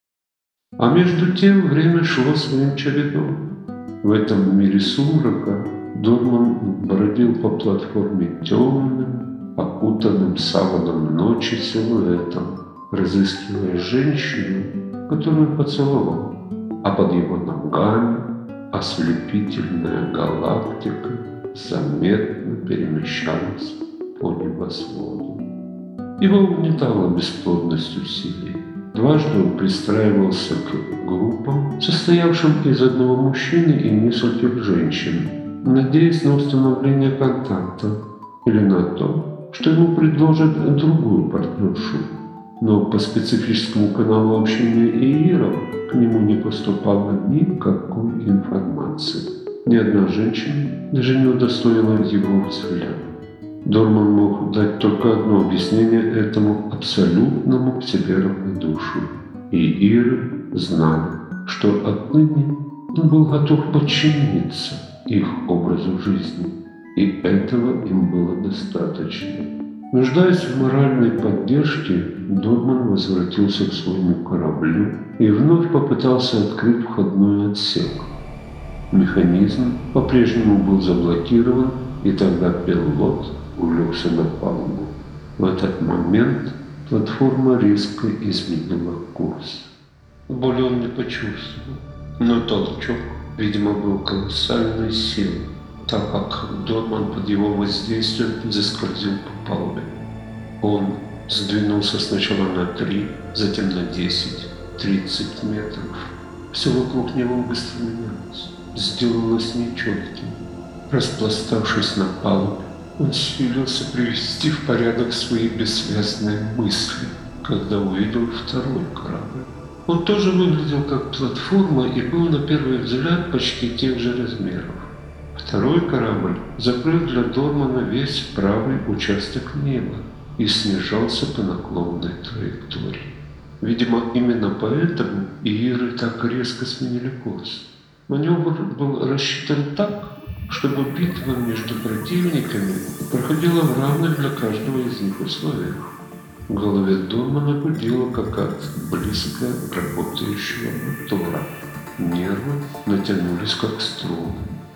S2: А между тем время шло своим чередом. В этом мире сумрака Дорман бродил по платформе темным, окутанным саваном ночи силуэтом, разыскивая женщину, которую поцеловал, а под его ногами ослепительная галактика заметно перемещалась по небосводу. Его угнетала бесплодность усилий. Дважды он пристраивался к группам, состоявшим из одного мужчины и нескольких женщин, надеясь на установление контакта или на то, что ему предложат другую партнершу. Но по специфическому каналу общения ииров к нему не поступало никакой информации. Ни одна женщина даже не удостоила его взгляда. Дорман мог дать только одно объяснение этому абсолютному к себе равнодушию. Ииры знали, что отныне он был готов подчиниться их образу жизни, и этого им было достаточно. Нуждаясь в моральной поддержке, Дорман возвратился к своему кораблю и вновь попытался открыть входной отсек. Механизм по-прежнему был заблокирован, и тогда пилот улегся на палубу. В этот момент платформа резко изменила курс. Боли он не почувствовал, но толчок, видимо, был колоссальной силы, так как Дорман под его воздействием заскользил по палубе. Он сдвинулся сначала на три, затем на десять, тридцать метров. Все вокруг него быстро менялось, сделалось нечетким. Распластавшись на палубе, он силился привести в порядок свои бессвязные мысли, когда увидел второй корабль. Он тоже выглядел как платформа и был на первый взгляд почти тех же размеров. Второй корабль закрыл для Дормана весь правый участок неба и снижался по наклонной траектории. Видимо, именно поэтому ииры так резко сменили курс. Маневр был рассчитан так, чтобы битва между противниками проходила в равных для каждого из них условиях. В голове Дормана гудела как от близко работающего мотора. Нервы натянулись как струны.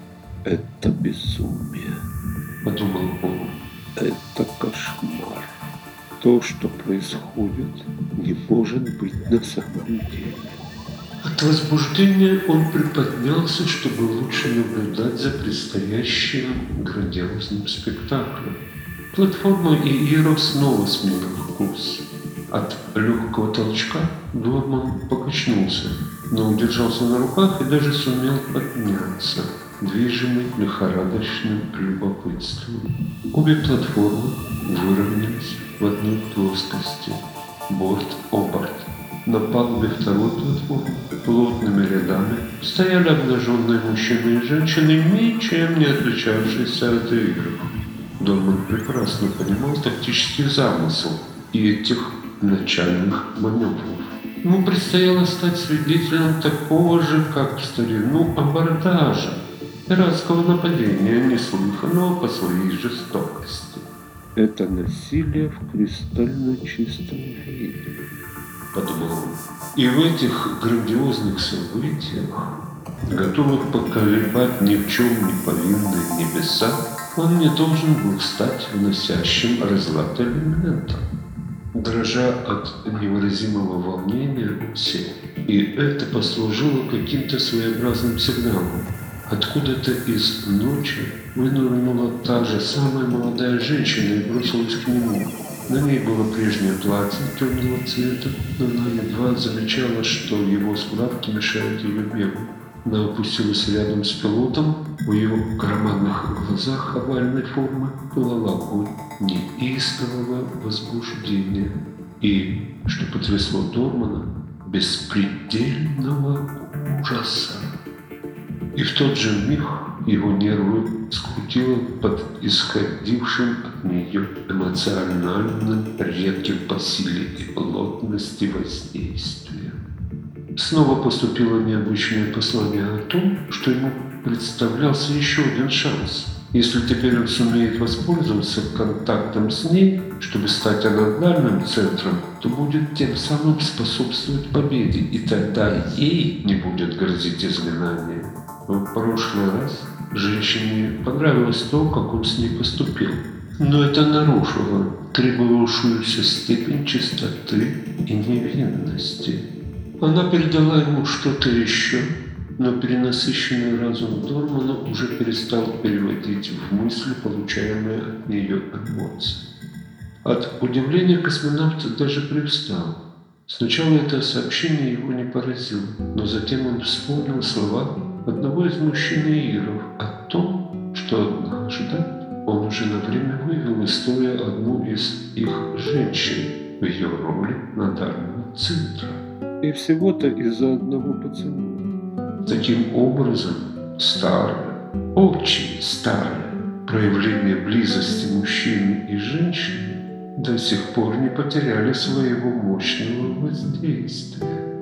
S1: Это безумие,
S2: подумал он.
S1: это кошмар. То, что происходит, не может быть на самом деле.
S2: От возбуждения он приподнялся, чтобы лучше наблюдать за предстоящим грандиозным спектаклем. Платформа Ииров снова сменила курс. От легкого толчка Дорман покачнулся, но удержался на руках и даже сумел подняться, движимый лихорадочным любопытством. Обе платформы выровнялись в одной плоскости, борт о борт. На палубе второй платформы плотными рядами стояли обнаженные мужчины и женщины, ничем не отличавшиеся от Ииров. Дорман прекрасно понимал тактический замысел и этих начальных маневров. Ему предстояло стать свидетелем такого же, как в старину, абордажа, пиратского нападения, неслыханного по своей жестокости.
S1: Это насилие в кристально чистом виде,
S2: подумал он. И в этих грандиозных событиях, готовых поколебать ни в чем не повинные небеса, он не должен был стать вносящим разлад элементом. Дрожа от невыразимого волнения, сел. И это послужило каким-то своеобразным сигналом. Откуда-то из ночи вынырнула та же самая молодая женщина и бросилась к нему. На ней было прежнее платье темного цвета, но она едва замечала, что его складки мешают ее бегу. Она опустилась рядом с пилотом, в ее громадных глазах овальной формы пылал огонь неистового возбуждения и, что потрясло Дормана, беспредельного ужаса. И в тот же миг его нервы скрутило под исходившим от нее эмоциональным, редким по силе и плотности воздействия. Снова поступило необычное послание о том, что ему представлялся еще один шанс. Если теперь он сумеет воспользоваться контактом с ней, чтобы стать анодальным центром, то будет тем самым способствовать победе, и тогда ей не будет грозить изгнание. В прошлый раз женщине понравилось то, как он с ней поступил, но это нарушило требовавшуюся степень чистоты и невинности. Она передала ему что-то еще, но перенасыщенный разум Дормана уже перестал переводить в мысли получаемые от нее эмоции. От удивления космонавт даже привстал. Сначала это сообщение его не поразило, но затем он вспомнил слова одного из мужчин Ииров о том, что однажды он уже на время вывел из строя одну из их женщин в ее роли надального центра.
S1: И всего-то из-за одного поцелуя.
S2: Таким образом, старое, очень старое проявление близости мужчины и женщины до сих пор не потеряли своего мощного воздействия.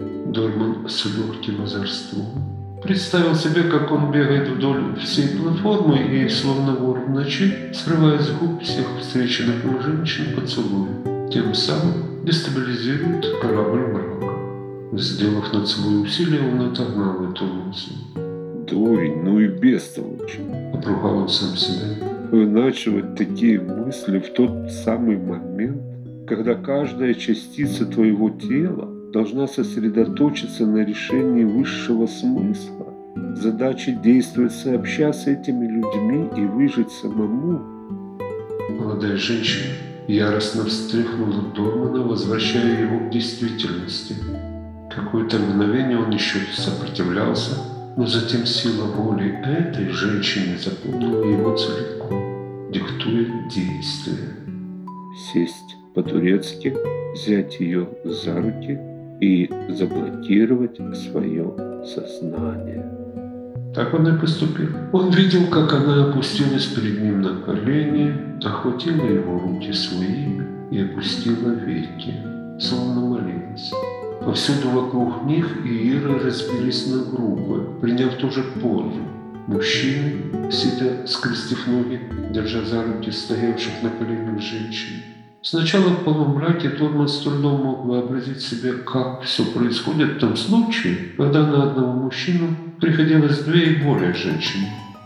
S2: Дорман с легким озорством представил себе, как он бегает вдоль всей платформы и, словно вор в ночи, срывая с губ всех встреченных ему женщин поцелуем, тем самым дестабилизирует корабль мрака. Сделав над собой усилие, он отогнал эту мысль.
S1: Дурень, ну и бестолочь.
S2: Обругал он сам себя.
S1: Выначивать такие мысли в тот самый момент, когда каждая частица твоего тела должна сосредоточиться на решении высшего смысла. Задача действовать сообща с этими людьми и выжить самому.
S2: Молодая женщина яростно встряхнула Дормана, возвращая его к действительности. Какое-то мгновение он еще сопротивлялся, но затем сила воли этой женщины заполнила его целиком, диктуя действия.
S1: Сесть по-турецки, взять ее за руки и заблокировать свое сознание.
S2: Так он и поступил. Он видел, как она опустилась перед ним на колени, охватила его руки своими и опустила веки, словно молилась. Повсюду вокруг них Ииры разбились на группы, приняв ту же позу. Мужчины, сидя скрестив ноги, держа за руки стоявших на коленях женщин. Сначала в полумраке Дорман с трудом мог вообразить себе, как все происходит в том случае, когда на одного мужчину приходилось две и более женщин.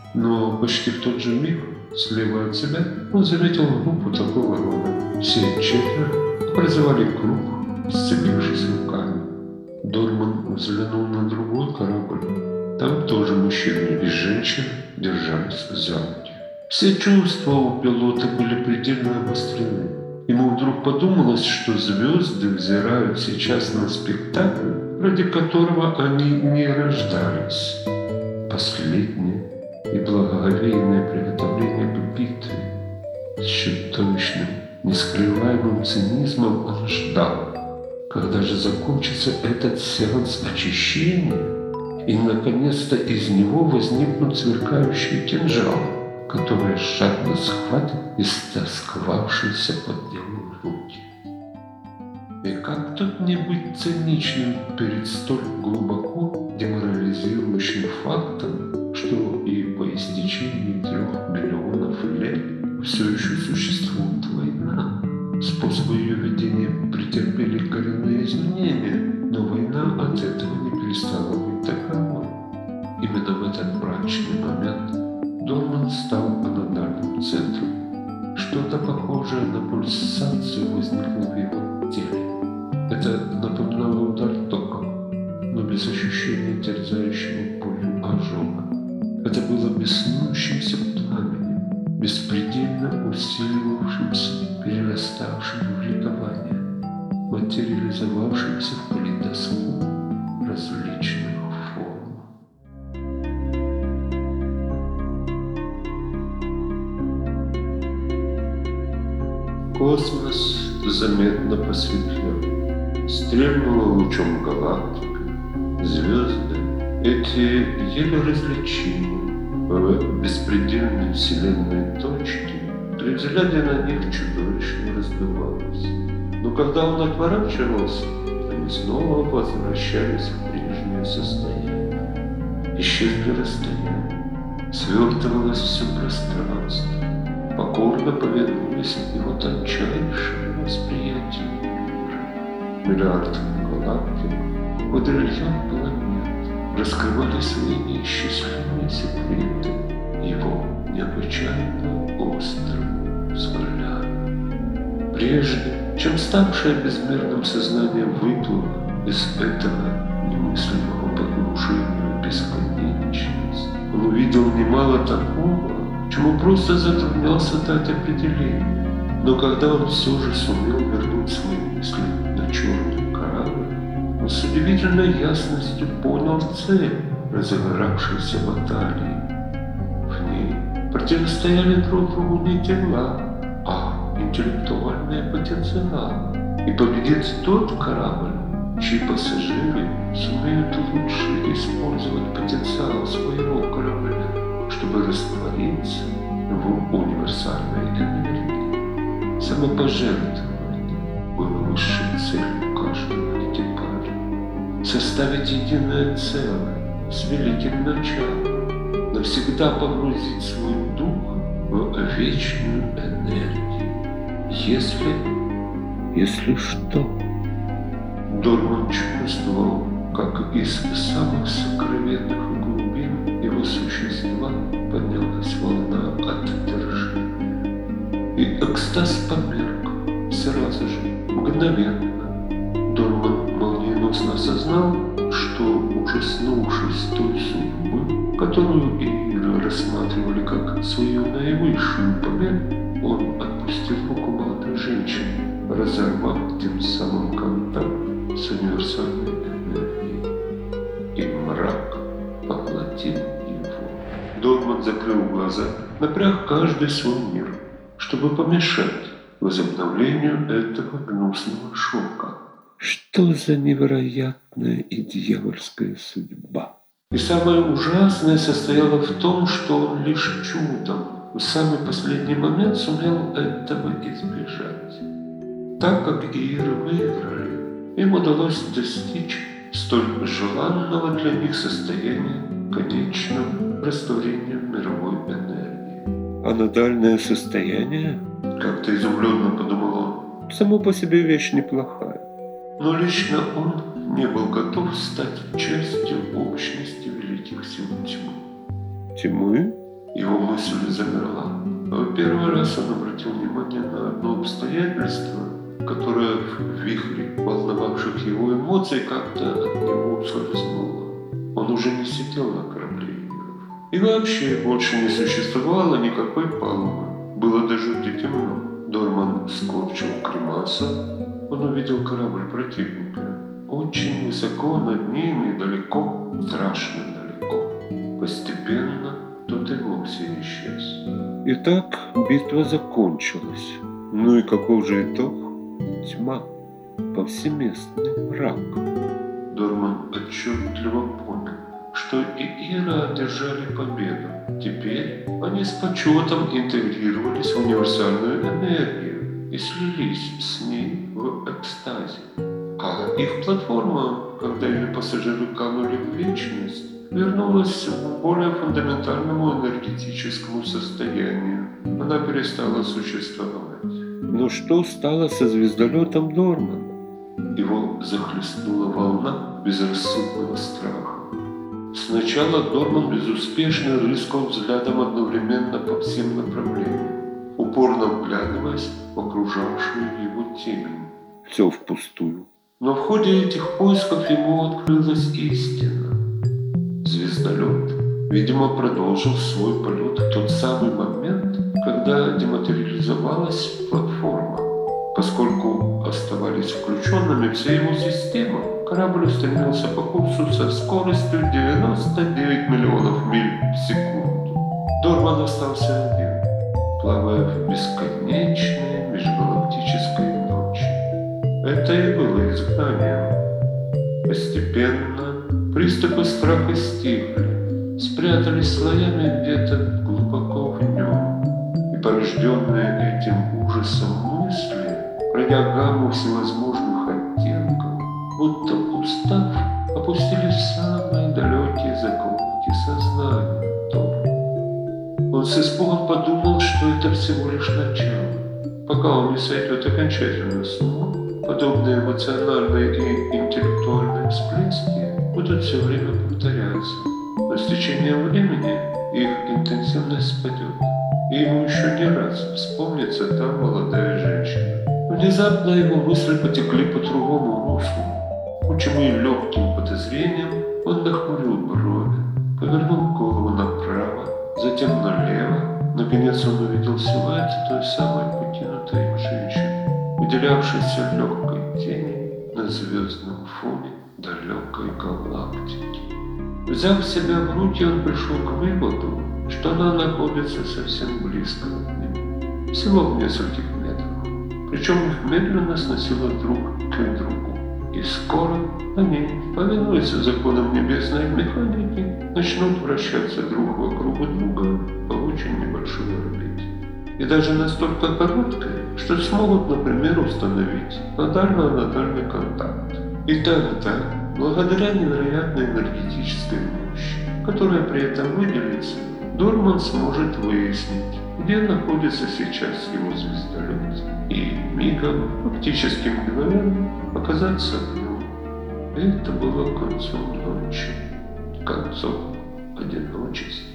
S2: Но почти в тот же миг, слева от себя, он заметил группу такого рода. Все четверо образовали круг, сцепившись руками. Дорман взглянул на другой корабль. Там тоже мужчины и женщины держались за руки. Все чувства у пилота были предельно обострены. Ему вдруг подумалось, что звезды взирают сейчас на спектакль, ради которого они не рождались. Последнее и благоговейное приготовление к битве. С чудовищным, нескрываемым цинизмом он ждал, когда же закончится этот сеанс очищения, и наконец-то из него возникнут сверкающие кинжалы, которые жадно схватят истосковавшиеся под ним руки. И как тут не быть циничным перед столь глубоко деморализирующим фактом, что и по истечении трех миллионов лет все еще существует война. Способы ее ведения претерпели коренные изменения, но война от этого не перестала быть таковой. Именно в этот мрачный момент Дорман стал анодальным центром. Что-то похожее на пульсацию возникло в его теле. Это напоминало удар током, но без ощущения терзающего болью ожога. Это было беснующимся пламенем, беспредельно усиливавшимся, перераставшим в ликование, материализовавшимся в калейдоскоп различных форм. Космос заметно посветлел, стрельнула лучом галактика. Звезды, эти еле различимые в беспредельной вселенной точки, при взгляде на них чудовищно раздувались. Но когда он отворачивался, они снова возвращались в прежнее состояние. Исчезли расстояния, свертывалось все пространство, покорно повернулись его тончайшему восприятию мира. Миллиард галактик, квадриллион планет раскрывали свои неисчислимые секреты его необычайно острым взглядом. Прежде чем ставшее безмерным сознанием выплыло из этого немыслимого погружения в бесконечность, он увидел немало такого, чему просто затруднялся дать определение. Но когда он все же сумел вернуть свои мысли на черный корабль, он с удивительной ясностью понял цель разыгравшейся баталии. В ней противостояли друг другу не тела, а интеллектуальные потенциалы. И победит тот корабль, чьи пассажиры сумеют лучше использовать потенциал своего корабля, чтобы раствориться в универсальной энергии. Самопожертвование было высшей целью каждого экипажа. Составить единое целое с великим началом, навсегда погрузить свой дух в вечную энергию. Если... Если что? Дорман чувствовал, как из самых сокровенных глубин его существа поднялась волна отторжения. И экстаз померк сразу же, мгновенно. Дорман молниеносно осознал, что, ужаснувшись той судьбы, которую Иеры рассматривали как свою наивысшую победу, он отпустил руку молодой женщины, разорвав тем самым контакт с универсальной энергией. И мрак поглотил его. Дорман закрыл глаза, напряг каждый свой мир, чтобы помешать возобновлению этого гнусного шока. Что за невероятная и дьявольская судьба? И самое ужасное состояло в том, что он лишь чудом в самый последний момент сумел этого избежать. Так как Иеры выиграли, им удалось достичь столь желанного для них состояния конечного растворения мировой энергии. Анодальное состояние? Как-то изумленно подумал он. Само по себе вещь неплохая. Но лично он не был готов стать частью общности великих сил тьмы. Тьмы? Его мысль замерла. В первый раз он обратил внимание на одно обстоятельство, которое в вихре волновавших его эмоций как-то от него ускользнуло. Он уже не сидел на корабле Игоров. И вообще больше не существовало никакой палубы. Было даже темно. Дорман скорчил гримасу. Он увидел корабль противника. Очень высоко над ним и далеко, страшно далеко. Постепенно тот и вовсе исчез.
S1: Итак, битва закончилась. Ну и каков же итог? Тьма. Повсеместный мрак.
S2: Дорман отчетливо понял, что и Ира одержали победу. Теперь они с почетом интегрировались в универсальную энергию и слились с ней в экстазе. А их платформа, когда ее пассажиры канули в вечность, вернулась к более фундаментальному энергетическому состоянию. Она перестала существовать.
S1: Но что стало со звездолетом Дормана?
S2: Его захлестнула волна безрассудного страха. Сначала Дорман безуспешно рыскал взглядом одновременно по всем направлениям, упорно вглядываясь в окружавшую его темень.
S1: Все впустую.
S2: Но в ходе этих поисков ему открылась истина. Звездолет, видимо, продолжил свой полет в тот самый момент, когда дематериализовалась платформа. Поскольку оставались включенными все его системы, корабль устремился по курсу со скоростью девяносто девять миллионов миль в секунду. Дорман остался один, плавая в бесконечной межгалактической ночи. Это и было изгнанием. Постепенно приступы страха стихли, спрятались слоями где-то глубоко в нем, и порожденные этим ужасом мысли, пройдя гамму всевозможных оттенков, будто устав, опустились в самые далекие закоулки сознания Дормана. Он с испугом подумал, что это всего лишь начало. Пока он не сойдет окончательно с ума, подобные эмоциональные и интеллектуальные всплески будут все время повторяться. Но с течением времени их интенсивность спадет, и ему еще не раз вспомнится та молодая женщина. Внезапно его мысли потекли по другому руслу. Учимый легким подозрением, он нахмурил брови, повернул голову направо, затем налево. Наконец он увидел силуэт той самой покинутой им женщины, выделявшейся легкой тенью на звездном фоне далекой галактики. Взяв себя в руки, он пришел к выводу, что она находится совсем близко от него, всего в нескольких метрах. Причем их медленно сносило друг к другу. И скоро они, повинуясь законам небесной механики, начнут вращаться друг вокруг друга по очень небольшой орбите. И даже настолько короткой, что смогут, например, установить нодально-анодальный контакт. И тогда, благодаря невероятной энергетической мощи, которая при этом выделится, Дорман сможет выяснить, где находится сейчас его звездолет, и мигом, фактически мгновенно, оказаться в нем. Это было концом ночи, концом одиночества.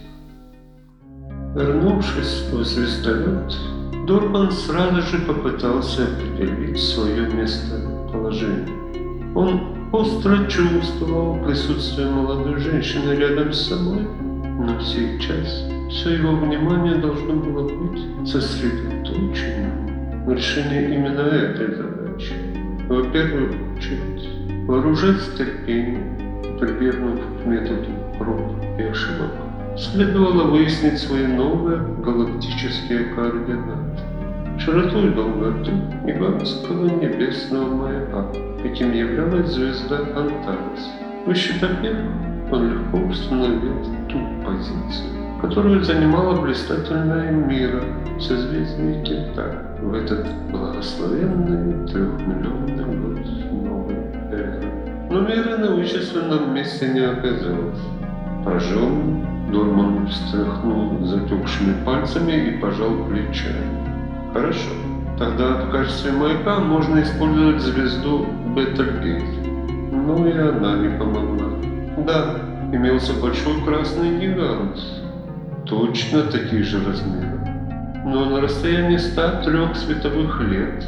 S2: Вернувшись в звездолет, Дорман сразу же попытался определить свое местоположение. Он остро чувствовал присутствие молодой женщины рядом с собой, но сейчас все его внимание должно было быть сосредоточенным на решении именно этой задачи. В первую очередь, вооружаясь терпением, прибегнув к методу проб и ошибок, следовало выяснить свои новые галактические координаты, широту и долготу гигантского небесного маяка, каким являлась звезда Антарес. Высчитав их, он легко установил ту позицию, которую занимала блистательная Мира в созвездии Кита в этот благословенный трехмиллионный год новой эры. Но Мира на вычисленном месте не оказалась. Пораженный, Дорман встряхнул затекшими пальцами и пожал плечами. Хорошо, тогда в качестве маяка можно использовать звезду Бетельгейз. Но и она не помогла. Да, имелся большой красный гигант, точно такие же размеры, но на расстоянии ста трёх световых лет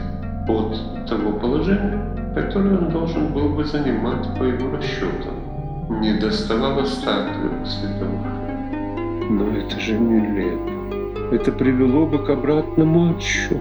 S2: от того положения, которое он должен был бы занимать по его расчетам. Не доставало ста трёх световых лет.
S1: Но это же нелепо. Это привело бы к обратному отсчету.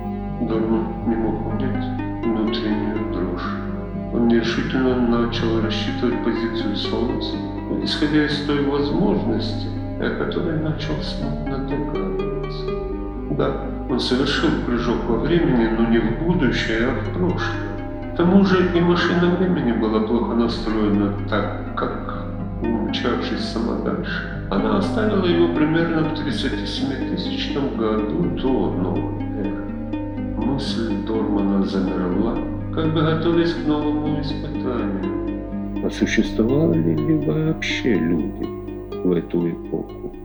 S2: Дорман не мог унять внутреннюю дрожь. Он нерешительно начал рассчитывать позицию Солнца, исходя из той возможности, о которой начал смутно догадываться. Да, он совершил прыжок во времени, но не в будущее, а в прошлое. К тому же и машина времени была плохо настроена, так как, умчавшись сама дальше, она оставила его примерно в тридцати семитысячном году до новой эры. Мысль Дормана замерла, как бы готовясь к новому испытанию.
S1: А существовали ли вообще люди в эту эпоху?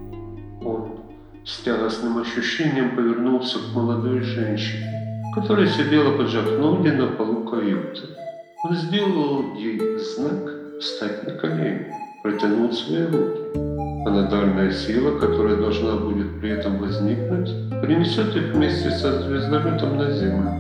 S2: Он с тягостным ощущением повернулся к молодой женщине, которая сидела, поджав ноги на полу каюты. Он сделал ей знак встать на колени, протянул свои руки. А надальная сила, которая должна будет при этом возникнуть, принесет их вместе со звездолетом на Землю.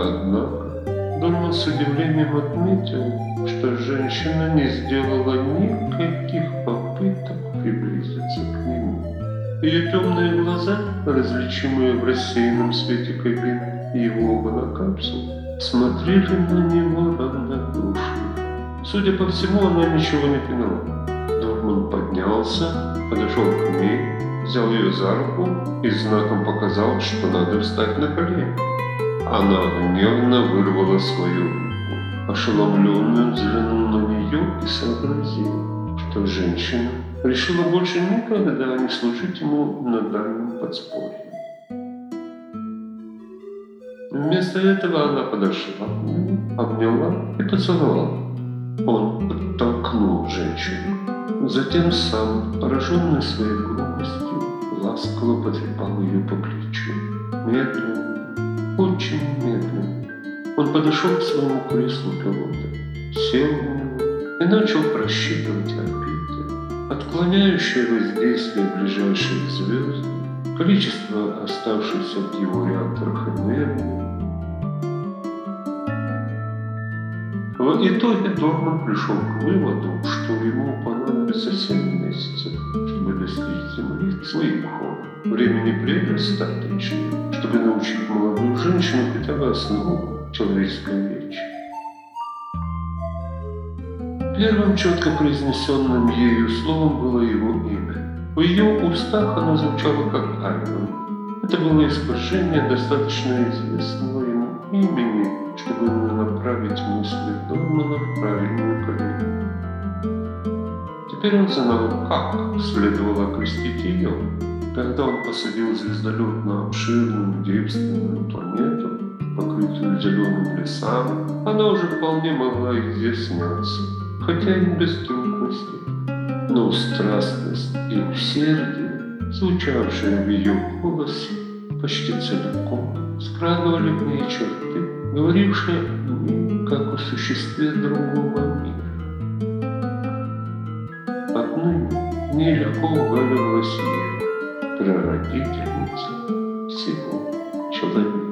S2: Однако Дорман с удивлением отметил, что женщина не сделала никаких попыток приблизиться к нему. Ее темные глаза, различимые в рассеянном свете кабин его монокапсул, смотрели на него равнодушно. Судя по всему, она ничего не поняла. Дорман поднялся, подошел к ней, взял ее за руку и знаком показал, что надо встать на колени. Она гневно вырвала свою руку. Ошеломленный взглянул на нее и сообразил, что женщина решила больше никогда не служить ему на дальнем подспорье. Вместо этого она подошла к нему, обняла и поцеловала. Он подтолкнул женщину. Затем сам, пораженный своей грубостью, ласково потрепал ее по плечу. Медленно, очень медленно. Он подошел к своему креслу пилота, сел в него и начал просчитывать орбиты, отклоняющее воздействие ближайших звезд, количество оставшихся в его реакторах энергии. В итоге Дорман пришел к выводу, что ему понадобится семь месяцев, чтобы достичь Земли своим ходом. Времени предостаточно, чтобы научить молодую женщину хотя бы основу человеческой речи. Первым четко произнесенным ею словом было его имя. В ее устах оно звучало как Айван. Это было изображение достаточно известного ему имени, чтобы направить мысли Дормана в правильную колею. Теперь он знал, как следовало окрестить ее. Когда он посадил звездолет на обширную девственную планету, покрытую зеленым лесами, она уже вполне могла изъясняться, хотя и не без трудностей. Но страстность и усердие, звучавшие в ее голосе, почти целиком скрадывали в ней черты, говорившие о ней как о существе другого мира. Отныне нелегко угадывалась ей прародительница всего человека.